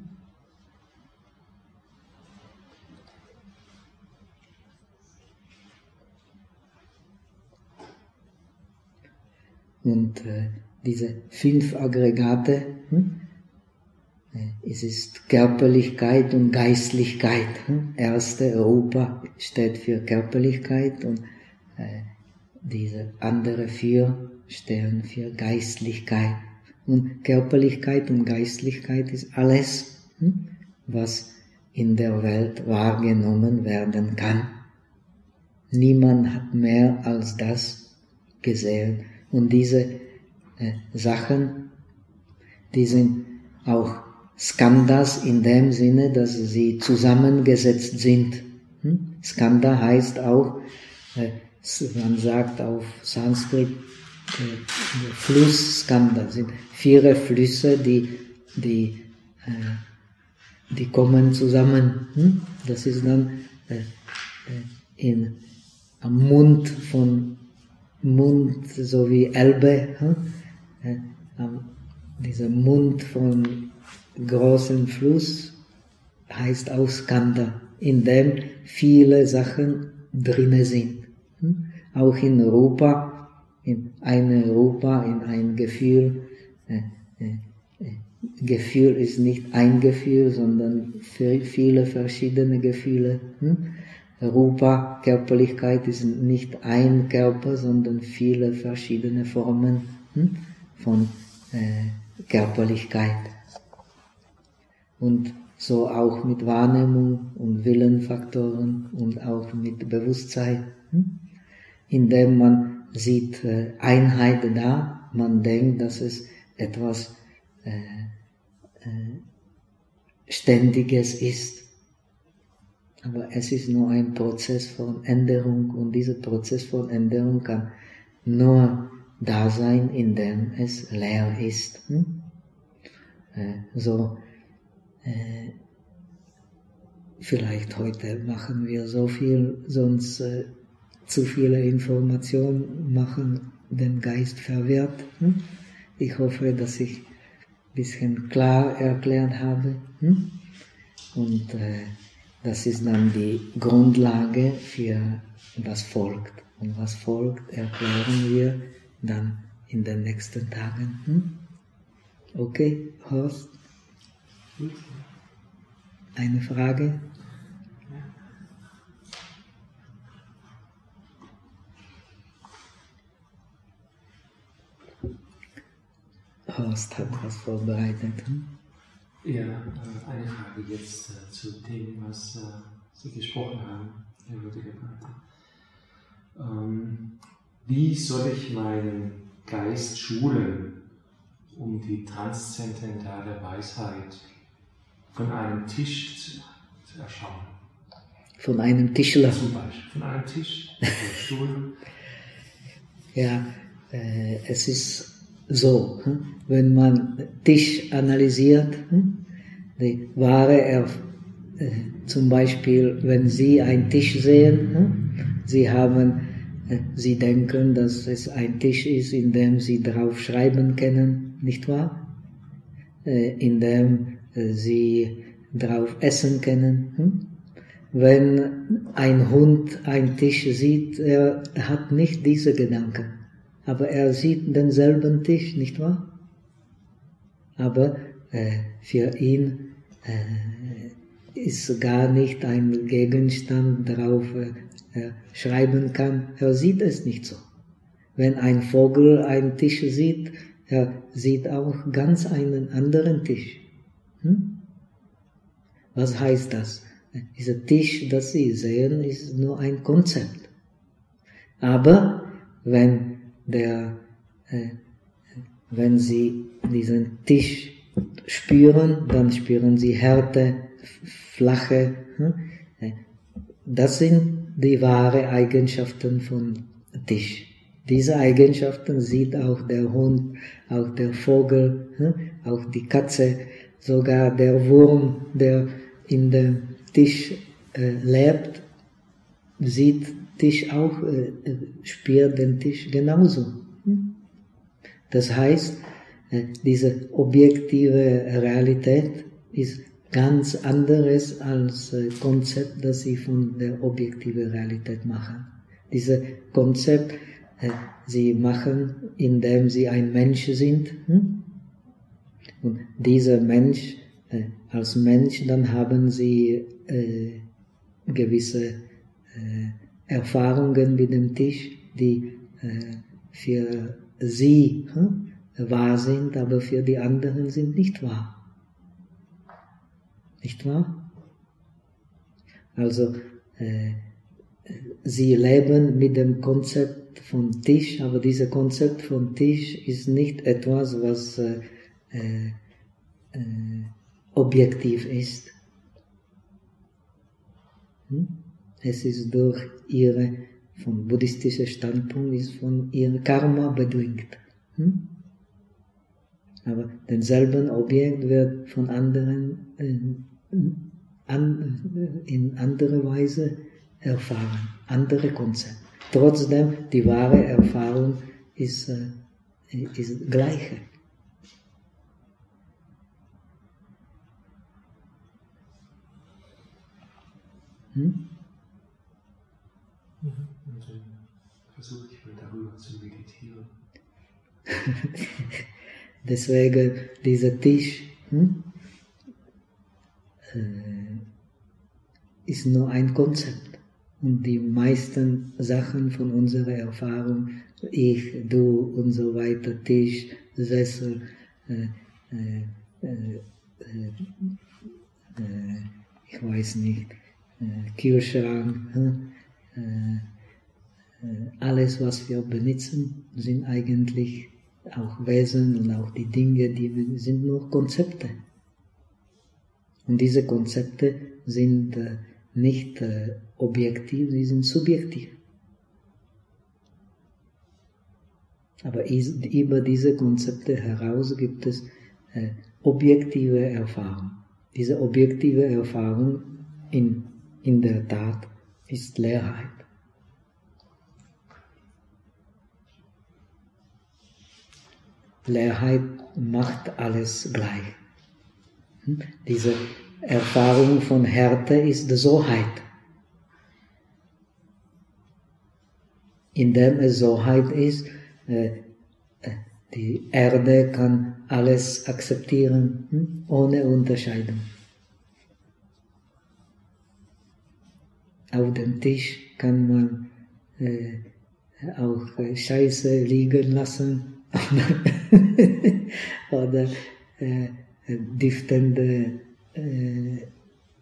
Speaker 1: Und äh, diese fünf Aggregate, hm? Es ist Körperlichkeit und Geistlichkeit. Hm? Erste Rupa steht für Körperlichkeit und äh, diese andere vier stehen für Geistlichkeit. Und Körperlichkeit und Geistlichkeit ist alles, hm? was in der Welt wahrgenommen werden kann. Niemand hat mehr als das gesehen. Und diese äh, Sachen, die sind auch Skandas in dem Sinne, dass sie zusammengesetzt sind. Hm? Skanda heißt auch, äh, man sagt auf Sanskrit, äh, Fluss Skanda, sind vier Flüsse, die, die, äh, die kommen zusammen. Hm? Das ist dann äh, in, am Mund von Mund, so wie Elbe, hm? äh, dieser Mund von großen Fluss heißt auch Skanda, in dem viele Sachen drinne sind. Hm? Auch in Rupa, in eine Rupa, in ein Gefühl. Äh, äh, Gefühl ist nicht ein Gefühl, sondern viele verschiedene Gefühle. Hm? Rupa, Körperlichkeit, ist nicht ein Körper, sondern viele verschiedene Formen hm? von äh, Körperlichkeit. Und so auch mit Wahrnehmung und Willenfaktoren und auch mit Bewusstsein, hm? indem man sieht äh, Einheit da, man denkt, dass es etwas äh, äh, Ständiges ist. Aber es ist nur ein Prozess von Änderung und dieser Prozess von Änderung kann nur da sein, indem es leer ist. Hm? Äh, so, äh, vielleicht heute machen wir so viel, sonst äh, zu viele Informationen machen den Geist verwirrt. Hm? Ich hoffe, dass ich ein bisschen klar erklärt habe. Hm? Und äh, das ist dann die Grundlage für was folgt. Und was folgt, erklären wir dann in den nächsten Tagen. Hm? Okay, Horst? Eine Frage? Horst hat was vorbereitet. Hm?
Speaker 3: Ja, eine Frage jetzt äh, zu dem, was äh, Sie gesprochen haben, Herr Würdiger-Pater. Ähm, wie soll ich meinen Geist schulen, um die transzendentale Weisheit von einem Tisch zu, zu erschauen?
Speaker 1: Von einem Tischler.
Speaker 3: Zum Beispiel, von einem Tisch, von einem Stuhl.
Speaker 1: Ja, äh, es ist so, hm? Wenn man Tisch analysiert, hm? die wahre Erf äh, zum Beispiel, wenn Sie einen Tisch sehen, hm? Sie haben, äh, Sie denken, dass es ein Tisch ist, in dem Sie drauf schreiben können, nicht wahr? Äh, in dem äh, Sie drauf essen können. Hm? Wenn ein Hund einen Tisch sieht, er hat nicht diese Gedanken. Aber er sieht denselben Tisch, nicht wahr? Aber äh, für ihn äh, ist gar nicht ein Gegenstand, darauf äh, er schreiben kann. Er sieht es nicht so. Wenn ein Vogel einen Tisch sieht, er sieht auch ganz einen anderen Tisch. Hm? Was heißt das? Dieser Tisch, das Sie sehen, ist nur ein Konzept. Aber wenn Der, äh, wenn Sie diesen Tisch spüren, dann spüren Sie Härte, flache. Hm? Das sind die wahren Eigenschaften von Tisch. Diese Eigenschaften sieht auch der Hund, auch der Vogel, hm? auch die Katze, sogar der Wurm, der in dem Tisch äh, lebt, sieht Tisch auch, äh, spürt den Tisch genauso. Das heißt, äh, diese objektive Realität ist ganz anderes als äh, Konzept, das sie von der objektiven Realität machen. Dieses Konzept, äh, sie machen, indem sie ein Mensch sind. Hm? Und dieser Mensch, äh, als Mensch, dann haben sie äh, gewisse äh, Erfahrungen mit dem Tisch, die äh, für sie hm, wahr sind, aber für die anderen sind nicht wahr. Nicht wahr? Also, äh, sie leben mit dem Konzept von Tisch, aber dieses Konzept von Tisch ist nicht etwas, was äh, äh, äh, objektiv ist. Hm? Es ist durch ihre, von buddhistischer Standpunkt, ist von ihrem Karma bedingt. Hm? Aber denselben Objekt wird von anderen äh, an, in anderer Weise erfahren, andere Konzepte. Trotzdem, die wahre Erfahrung ist, äh, ist gleiche. Hm?
Speaker 3: Und dann versuche ich mal darüber zu meditieren.
Speaker 1: Deswegen dieser Tisch hm, äh, ist nur ein Konzept. Und die meisten Sachen von unserer Erfahrung, ich, du und so weiter, Tisch, Sessel, äh, äh, äh, äh, ich weiß nicht, äh, Kühlschrank, äh, äh, alles, was wir benutzen, sind eigentlich auch Wesen und auch die Dinge, die sind nur Konzepte. Und diese Konzepte sind äh, nicht äh, objektiv, sie sind subjektiv. Aber is, über diese Konzepte heraus gibt es äh, objektive Erfahrung. Diese objektive Erfahrung in, in der Tat ist Leerheit. Leerheit macht alles gleich. Diese Erfahrung von Härte ist Soheit. Indem es Soheit ist, äh, die Erde kann alles akzeptieren, hm? ohne Unterscheidung. Auf dem Tisch kann man äh, auch äh, Scheiße liegen lassen oder äh, diftende äh, äh,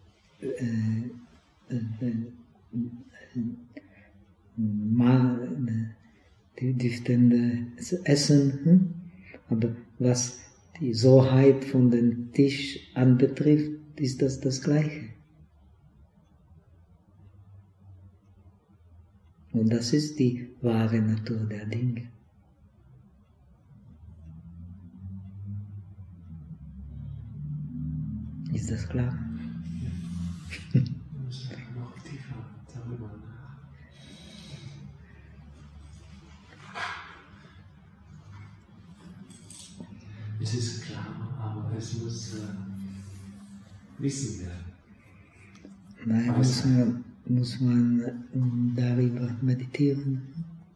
Speaker 1: äh, äh, diftende Essen, hm? Aber was die Soheit von dem Tisch anbetrifft, ist das das Gleiche. Und das ist die wahre Natur der Dinge. Ist das klar?
Speaker 3: Ja. Wir müssen noch tiefer darüber nach. Es ist klar, aber es muss äh, wissen werden.
Speaker 1: Nein, muss man, muss man darüber meditieren.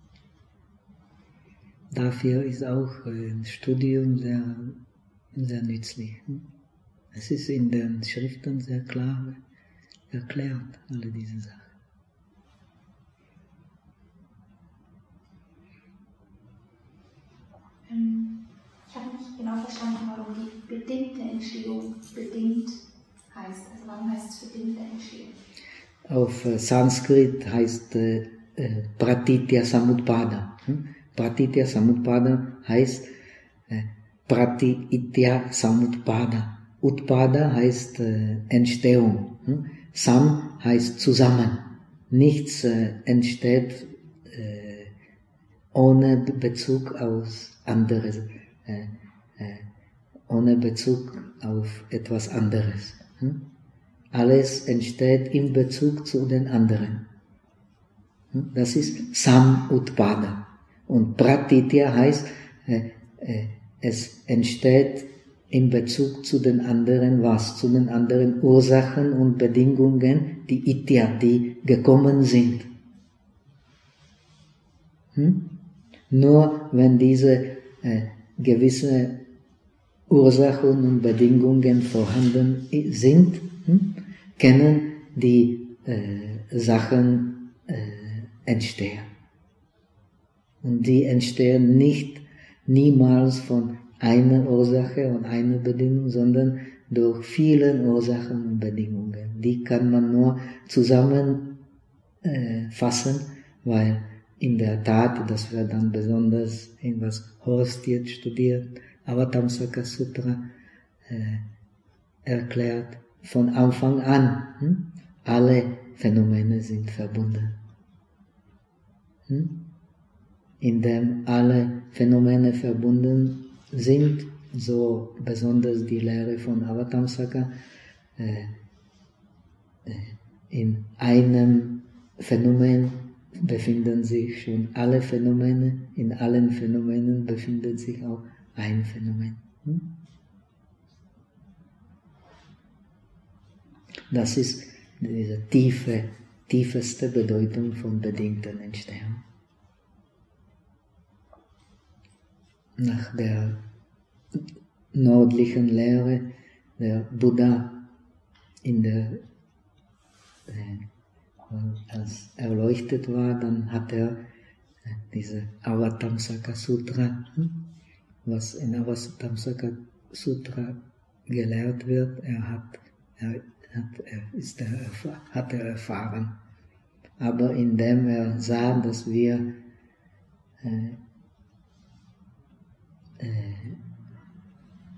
Speaker 1: Dafür ist auch ein Studium sehr, sehr nützlich. Es ist in den Schriften sehr klar erklärt, alle diese Sachen.
Speaker 4: Ich habe nicht genau verstanden, warum die bedingte Entstehung bedingt heißt. Also warum heißt es bedingte Entstehung? Auf
Speaker 1: äh, Sanskrit heißt äh, äh, Pratitya Samutpada. Hm? Pratitya Samutpada heißt äh, Pratitya Samutpada. Utpada heißt äh, Entstehung. Hm? Sam heißt zusammen. Nichts äh, entsteht äh, ohne Bezug auf anderes, äh, äh, ohne Bezug auf etwas anderes. Hm? Alles entsteht in Bezug zu den anderen. Hm? Das ist Sam Utpada. Und Pratitya heißt, äh, äh, es entsteht in Bezug zu den anderen was? Zu den anderen Ursachen und Bedingungen, die Itya, die gekommen sind. Hm? Nur wenn diese äh, gewisse Ursachen und Bedingungen vorhanden sind, hm, können die äh, Sachen äh, entstehen. Und die entstehen nicht niemals von einer Ursache und einer Bedingung, sondern durch viele Ursachen und Bedingungen. Die kann man nur zusammenfassen, äh, weil in der Tat, das wird dann besonders in was Horst jetzt studiert, Avatamsaka Sutra äh, erklärt, von Anfang an, hm? alle Phänomene sind verbunden. Hm? Indem alle Phänomene verbunden sind, so besonders die Lehre von Avatamsaka, äh, in einem Phänomen befinden sich schon alle Phänomene, in allen Phänomenen befindet sich auch ein Phänomen. Hm? Das ist diese tiefe, tiefste Bedeutung von bedingten Entstehung. Nach der nördlichen Lehre, der Buddha in der, äh, als erleuchtet war, dann hat er äh, diese Avatamsaka Sutra, hm? was in Avatamsaka Sutra gelehrt wird, er hat, er, hat, er ist er, hat er erfahren. Aber indem er sah, dass wir äh, äh,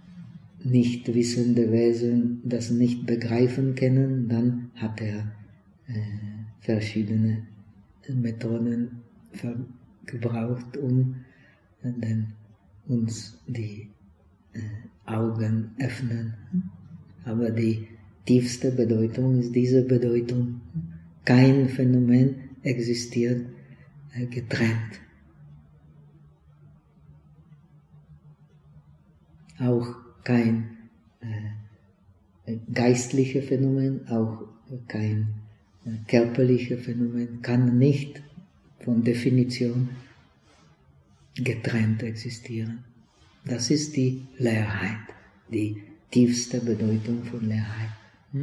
Speaker 1: nicht wissende Wesen das nicht begreifen können, dann hat er äh, verschiedene Methoden gebraucht, um äh, denn uns die äh, Augen öffnen. Aber die tiefste Bedeutung ist diese Bedeutung. Kein Phänomen existiert äh, getrennt. Auch kein äh, geistliches Phänomen, auch kein äh, körperliches Phänomen kann nicht von Definition getrennt existieren. Das ist die Leerheit, die tiefste Bedeutung von Leerheit. Hm?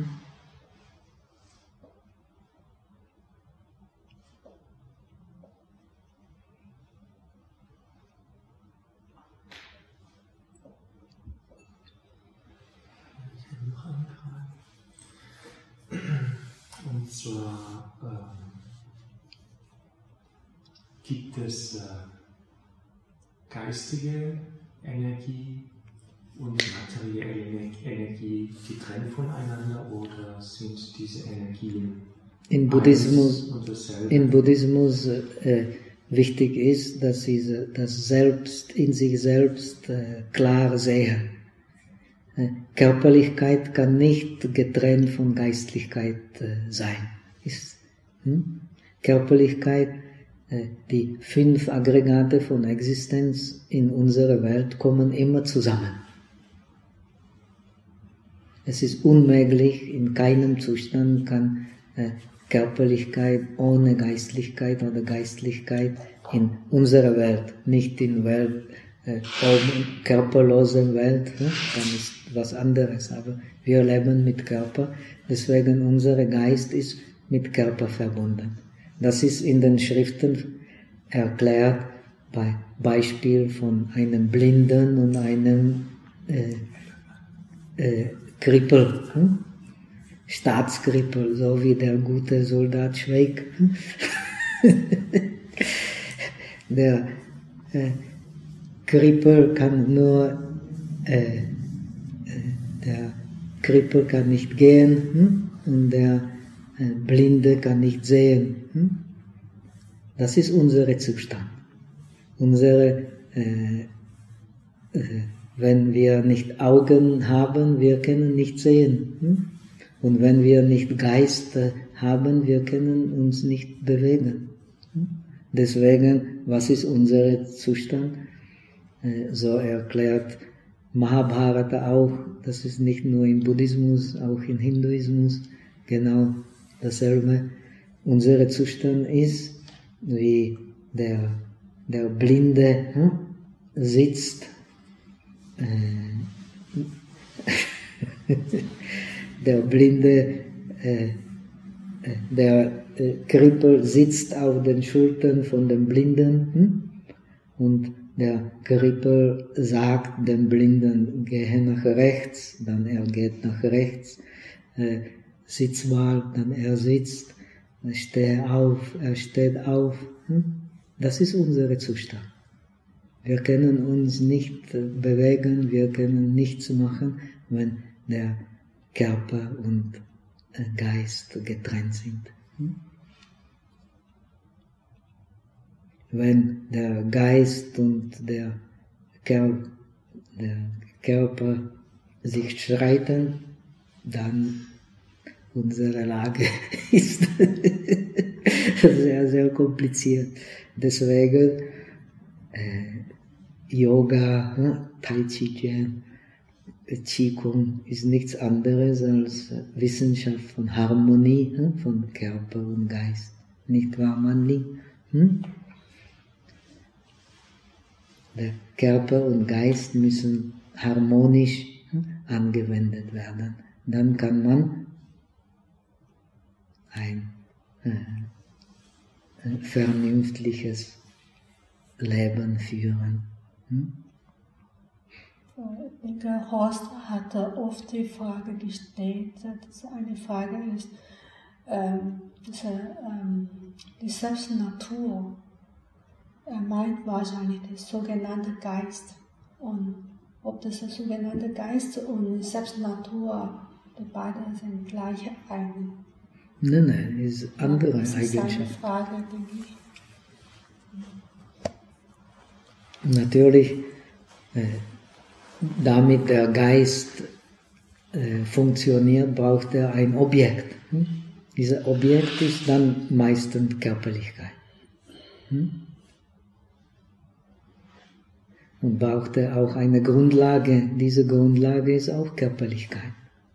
Speaker 3: Und zwar ähm, gibt es äh, geistige Energie und materielle Energie getrennt voneinander oder sind diese Energien
Speaker 1: in Buddhismus,
Speaker 3: und dasselbe?
Speaker 1: in Buddhismus äh, wichtig ist, dass sie das Selbst in sich selbst äh, klar sehen. Äh, Körperlichkeit kann nicht getrennt von Geistlichkeit äh, sein. Ist, hm? Körperlichkeit, äh, die fünf Aggregate von Existenz in unserer Welt kommen immer zusammen. Es ist unmöglich, in keinem Zustand kann äh, Körperlichkeit ohne Geistlichkeit oder Geistlichkeit in unserer Welt, nicht in Welt, äh, körperlosen Welt, ne? Dann ist was anderes, aber wir leben mit Körper, deswegen unser Geist ist mit Körper verbunden. Das ist in den Schriften erklärt bei Beispiel von einem Blinden und einem äh, äh, Krippel, hm? Staatskrippel, so wie der gute Soldat Schweig. Der äh, Krippel kann nur, äh, äh, der Krippel kann nicht gehen, hm? Und der äh, Blinde kann nicht sehen. Hm? Das ist unser Zustand. Unsere äh, äh, Wenn wir nicht Augen haben, wir können nicht sehen. Hm? Und wenn wir nicht Geist haben, wir können uns nicht bewegen. Hm? Deswegen, was ist unser Zustand? Äh, so erklärt Mahabharata auch, das ist nicht nur im Buddhismus, auch im Hinduismus genau dasselbe. Unser Zustand ist, wie der, der Blinde hm, sitzt, der Blinde, äh, der äh, Krippel sitzt auf den Schultern von dem Blinden hm? Und der Krippel sagt dem Blinden, gehe nach rechts, dann er geht nach rechts, äh, sitz mal, dann er sitzt, steh auf, er steht auf. Hm? Das ist unser Zustand. Wir können uns nicht bewegen, wir können nichts machen, wenn der Körper und Geist getrennt sind. Wenn der Geist und der Körper, der Körper sich streiten, dann unsere Lage ist sehr, sehr kompliziert. Deswegen äh, Yoga, Tai Chi Chuan, Qigong ist nichts anderes als Wissenschaft von Harmonie, von Körper und Geist. Nicht wahr, Manli? Hm? Der Körper und Geist müssen harmonisch angewendet werden. Dann kann man ein äh, vernünftiges Leben führen. Hm?
Speaker 2: Der Horst hatte oft die Frage gestellt, dass eine Frage ist, ähm, dass, ähm, die Selbstnatur, er meint wahrscheinlich der sogenannte Geist, und ob das der sogenannte Geist und Selbstnatur, die beide sind gleich ein.
Speaker 1: Nein, nein, ist andere
Speaker 2: das ist
Speaker 1: Eigenschaft.
Speaker 2: eine Frage, denke ich.
Speaker 1: Natürlich, äh, damit der Geist äh, funktioniert, braucht er ein Objekt. Hm? Dieses Objekt ist dann meistens Körperlichkeit. Hm? Und braucht er auch eine Grundlage. Diese Grundlage ist auch Körperlichkeit.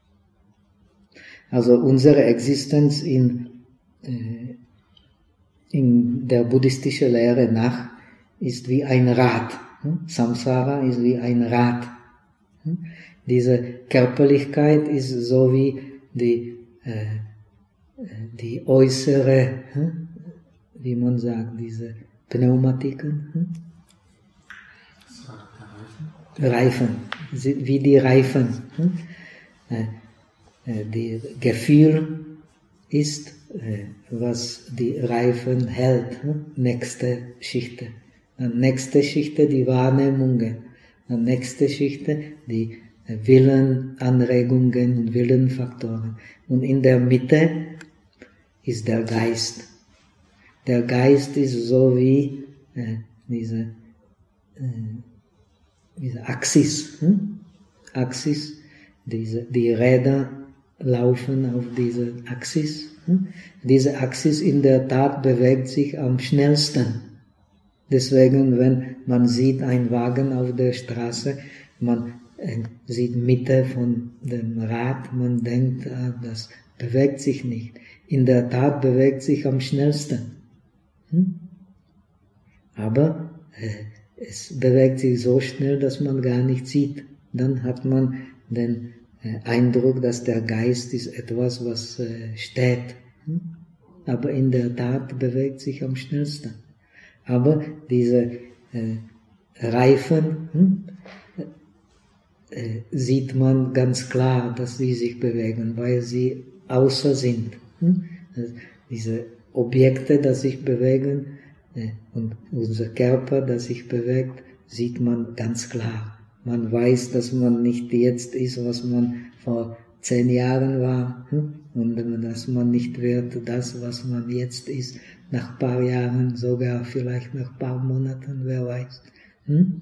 Speaker 1: Also unsere Existenz in, äh, in der buddhistischen Lehre nach ist wie ein Rad. Hm? Samsara ist wie ein Rad. Hm? Diese Körperlichkeit ist so wie die, äh, die äußere, hm? wie man sagt, diese Pneumatiken. Hm? Reifen, wie die Reifen. Hm? Äh, Die Gefühl ist, was die Reifen hält. Nächste Schicht. Dann nächste Schicht die Wahrnehmungen. Dann nächste Schicht die Willen, Anregungen und Willenfaktoren. Und in der Mitte ist der Geist. Der Geist ist so wie äh, diese, äh, diese Axis. Hm? Axis, diese, die Räder laufen auf diese Axis. Diese Axis in der Tat bewegt sich am schnellsten. Deswegen, wenn man sieht einen Wagen auf der Straße, man sieht Mitte von dem Rad, man denkt, ah, das bewegt sich nicht. In der Tat bewegt sich am schnellsten. Aber äh, es bewegt sich so schnell, dass man gar nicht sieht. Dann hat man den Eindruck, dass der Geist ist etwas, was äh, steht. Aber in der Tat bewegt sich am schnellsten. Aber diese äh, Reifen hm, äh, sieht man ganz klar, dass sie sich bewegen, weil sie außer sind. Hm? Also diese Objekte, die sich bewegen äh, und unser Körper, der sich bewegt, sieht man ganz klar. Man weiß, dass man nicht jetzt ist, was man vor zehn Jahren war, hm? Und dass man nicht wird das, was man jetzt ist, nach ein paar Jahren, sogar vielleicht nach ein paar Monaten, wer weiß. Hm?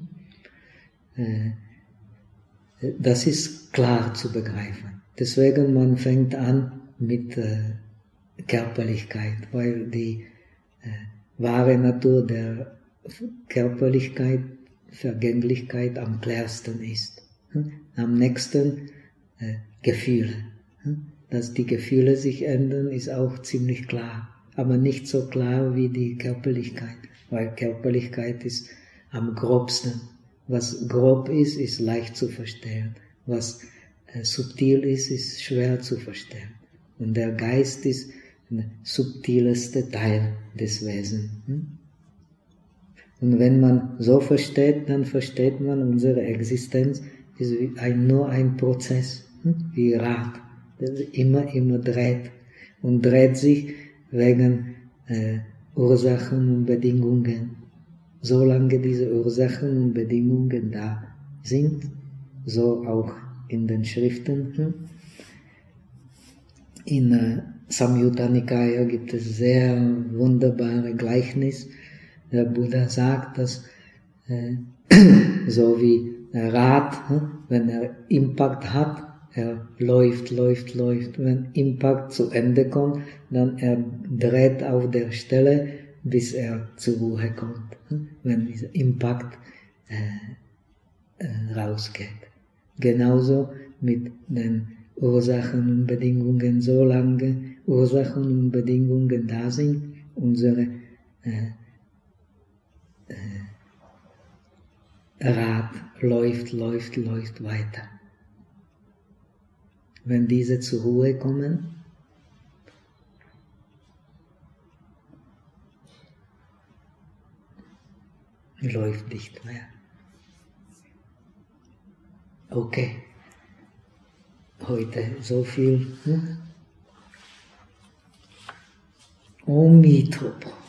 Speaker 1: Das ist klar zu begreifen. Deswegen man fängt an mit äh, Körperlichkeit, weil die äh, wahre Natur der Körperlichkeit, Vergänglichkeit am klarsten ist. Am nächsten äh, Gefühle. Dass die Gefühle sich ändern, ist auch ziemlich klar. Aber nicht so klar wie die Körperlichkeit. Weil Körperlichkeit ist am grobsten. Was grob ist, ist leicht zu verstehen. Was äh, subtil ist, ist schwer zu verstehen. Und der Geist ist der subtilste Teil des Wesens. Und wenn man so versteht, dann versteht man, unsere Existenz ist wie ein, nur ein Prozess, wie Rad, das immer, immer dreht. Und dreht sich wegen äh, Ursachen und Bedingungen. Solange diese Ursachen und Bedingungen da sind, so auch in den Schriften. In äh, Samyutta Nikaya gibt es sehr wunderbare Gleichnis. Der Buddha sagt, dass äh, so wie der Rad, wenn er Impact hat, er läuft, läuft, läuft. Wenn Impact zu Ende kommt, dann er dreht auf der Stelle, bis er zur Ruhe kommt. Wenn dieser Impact äh, äh, rausgeht. Genauso mit den Ursachen und Bedingungen, solange Ursachen und Bedingungen da sind, unsere äh, Rad läuft, läuft, läuft weiter. Wenn diese zur Ruhe kommen, läuft nicht mehr. Okay, heute so viel. Hm? Om Mitra.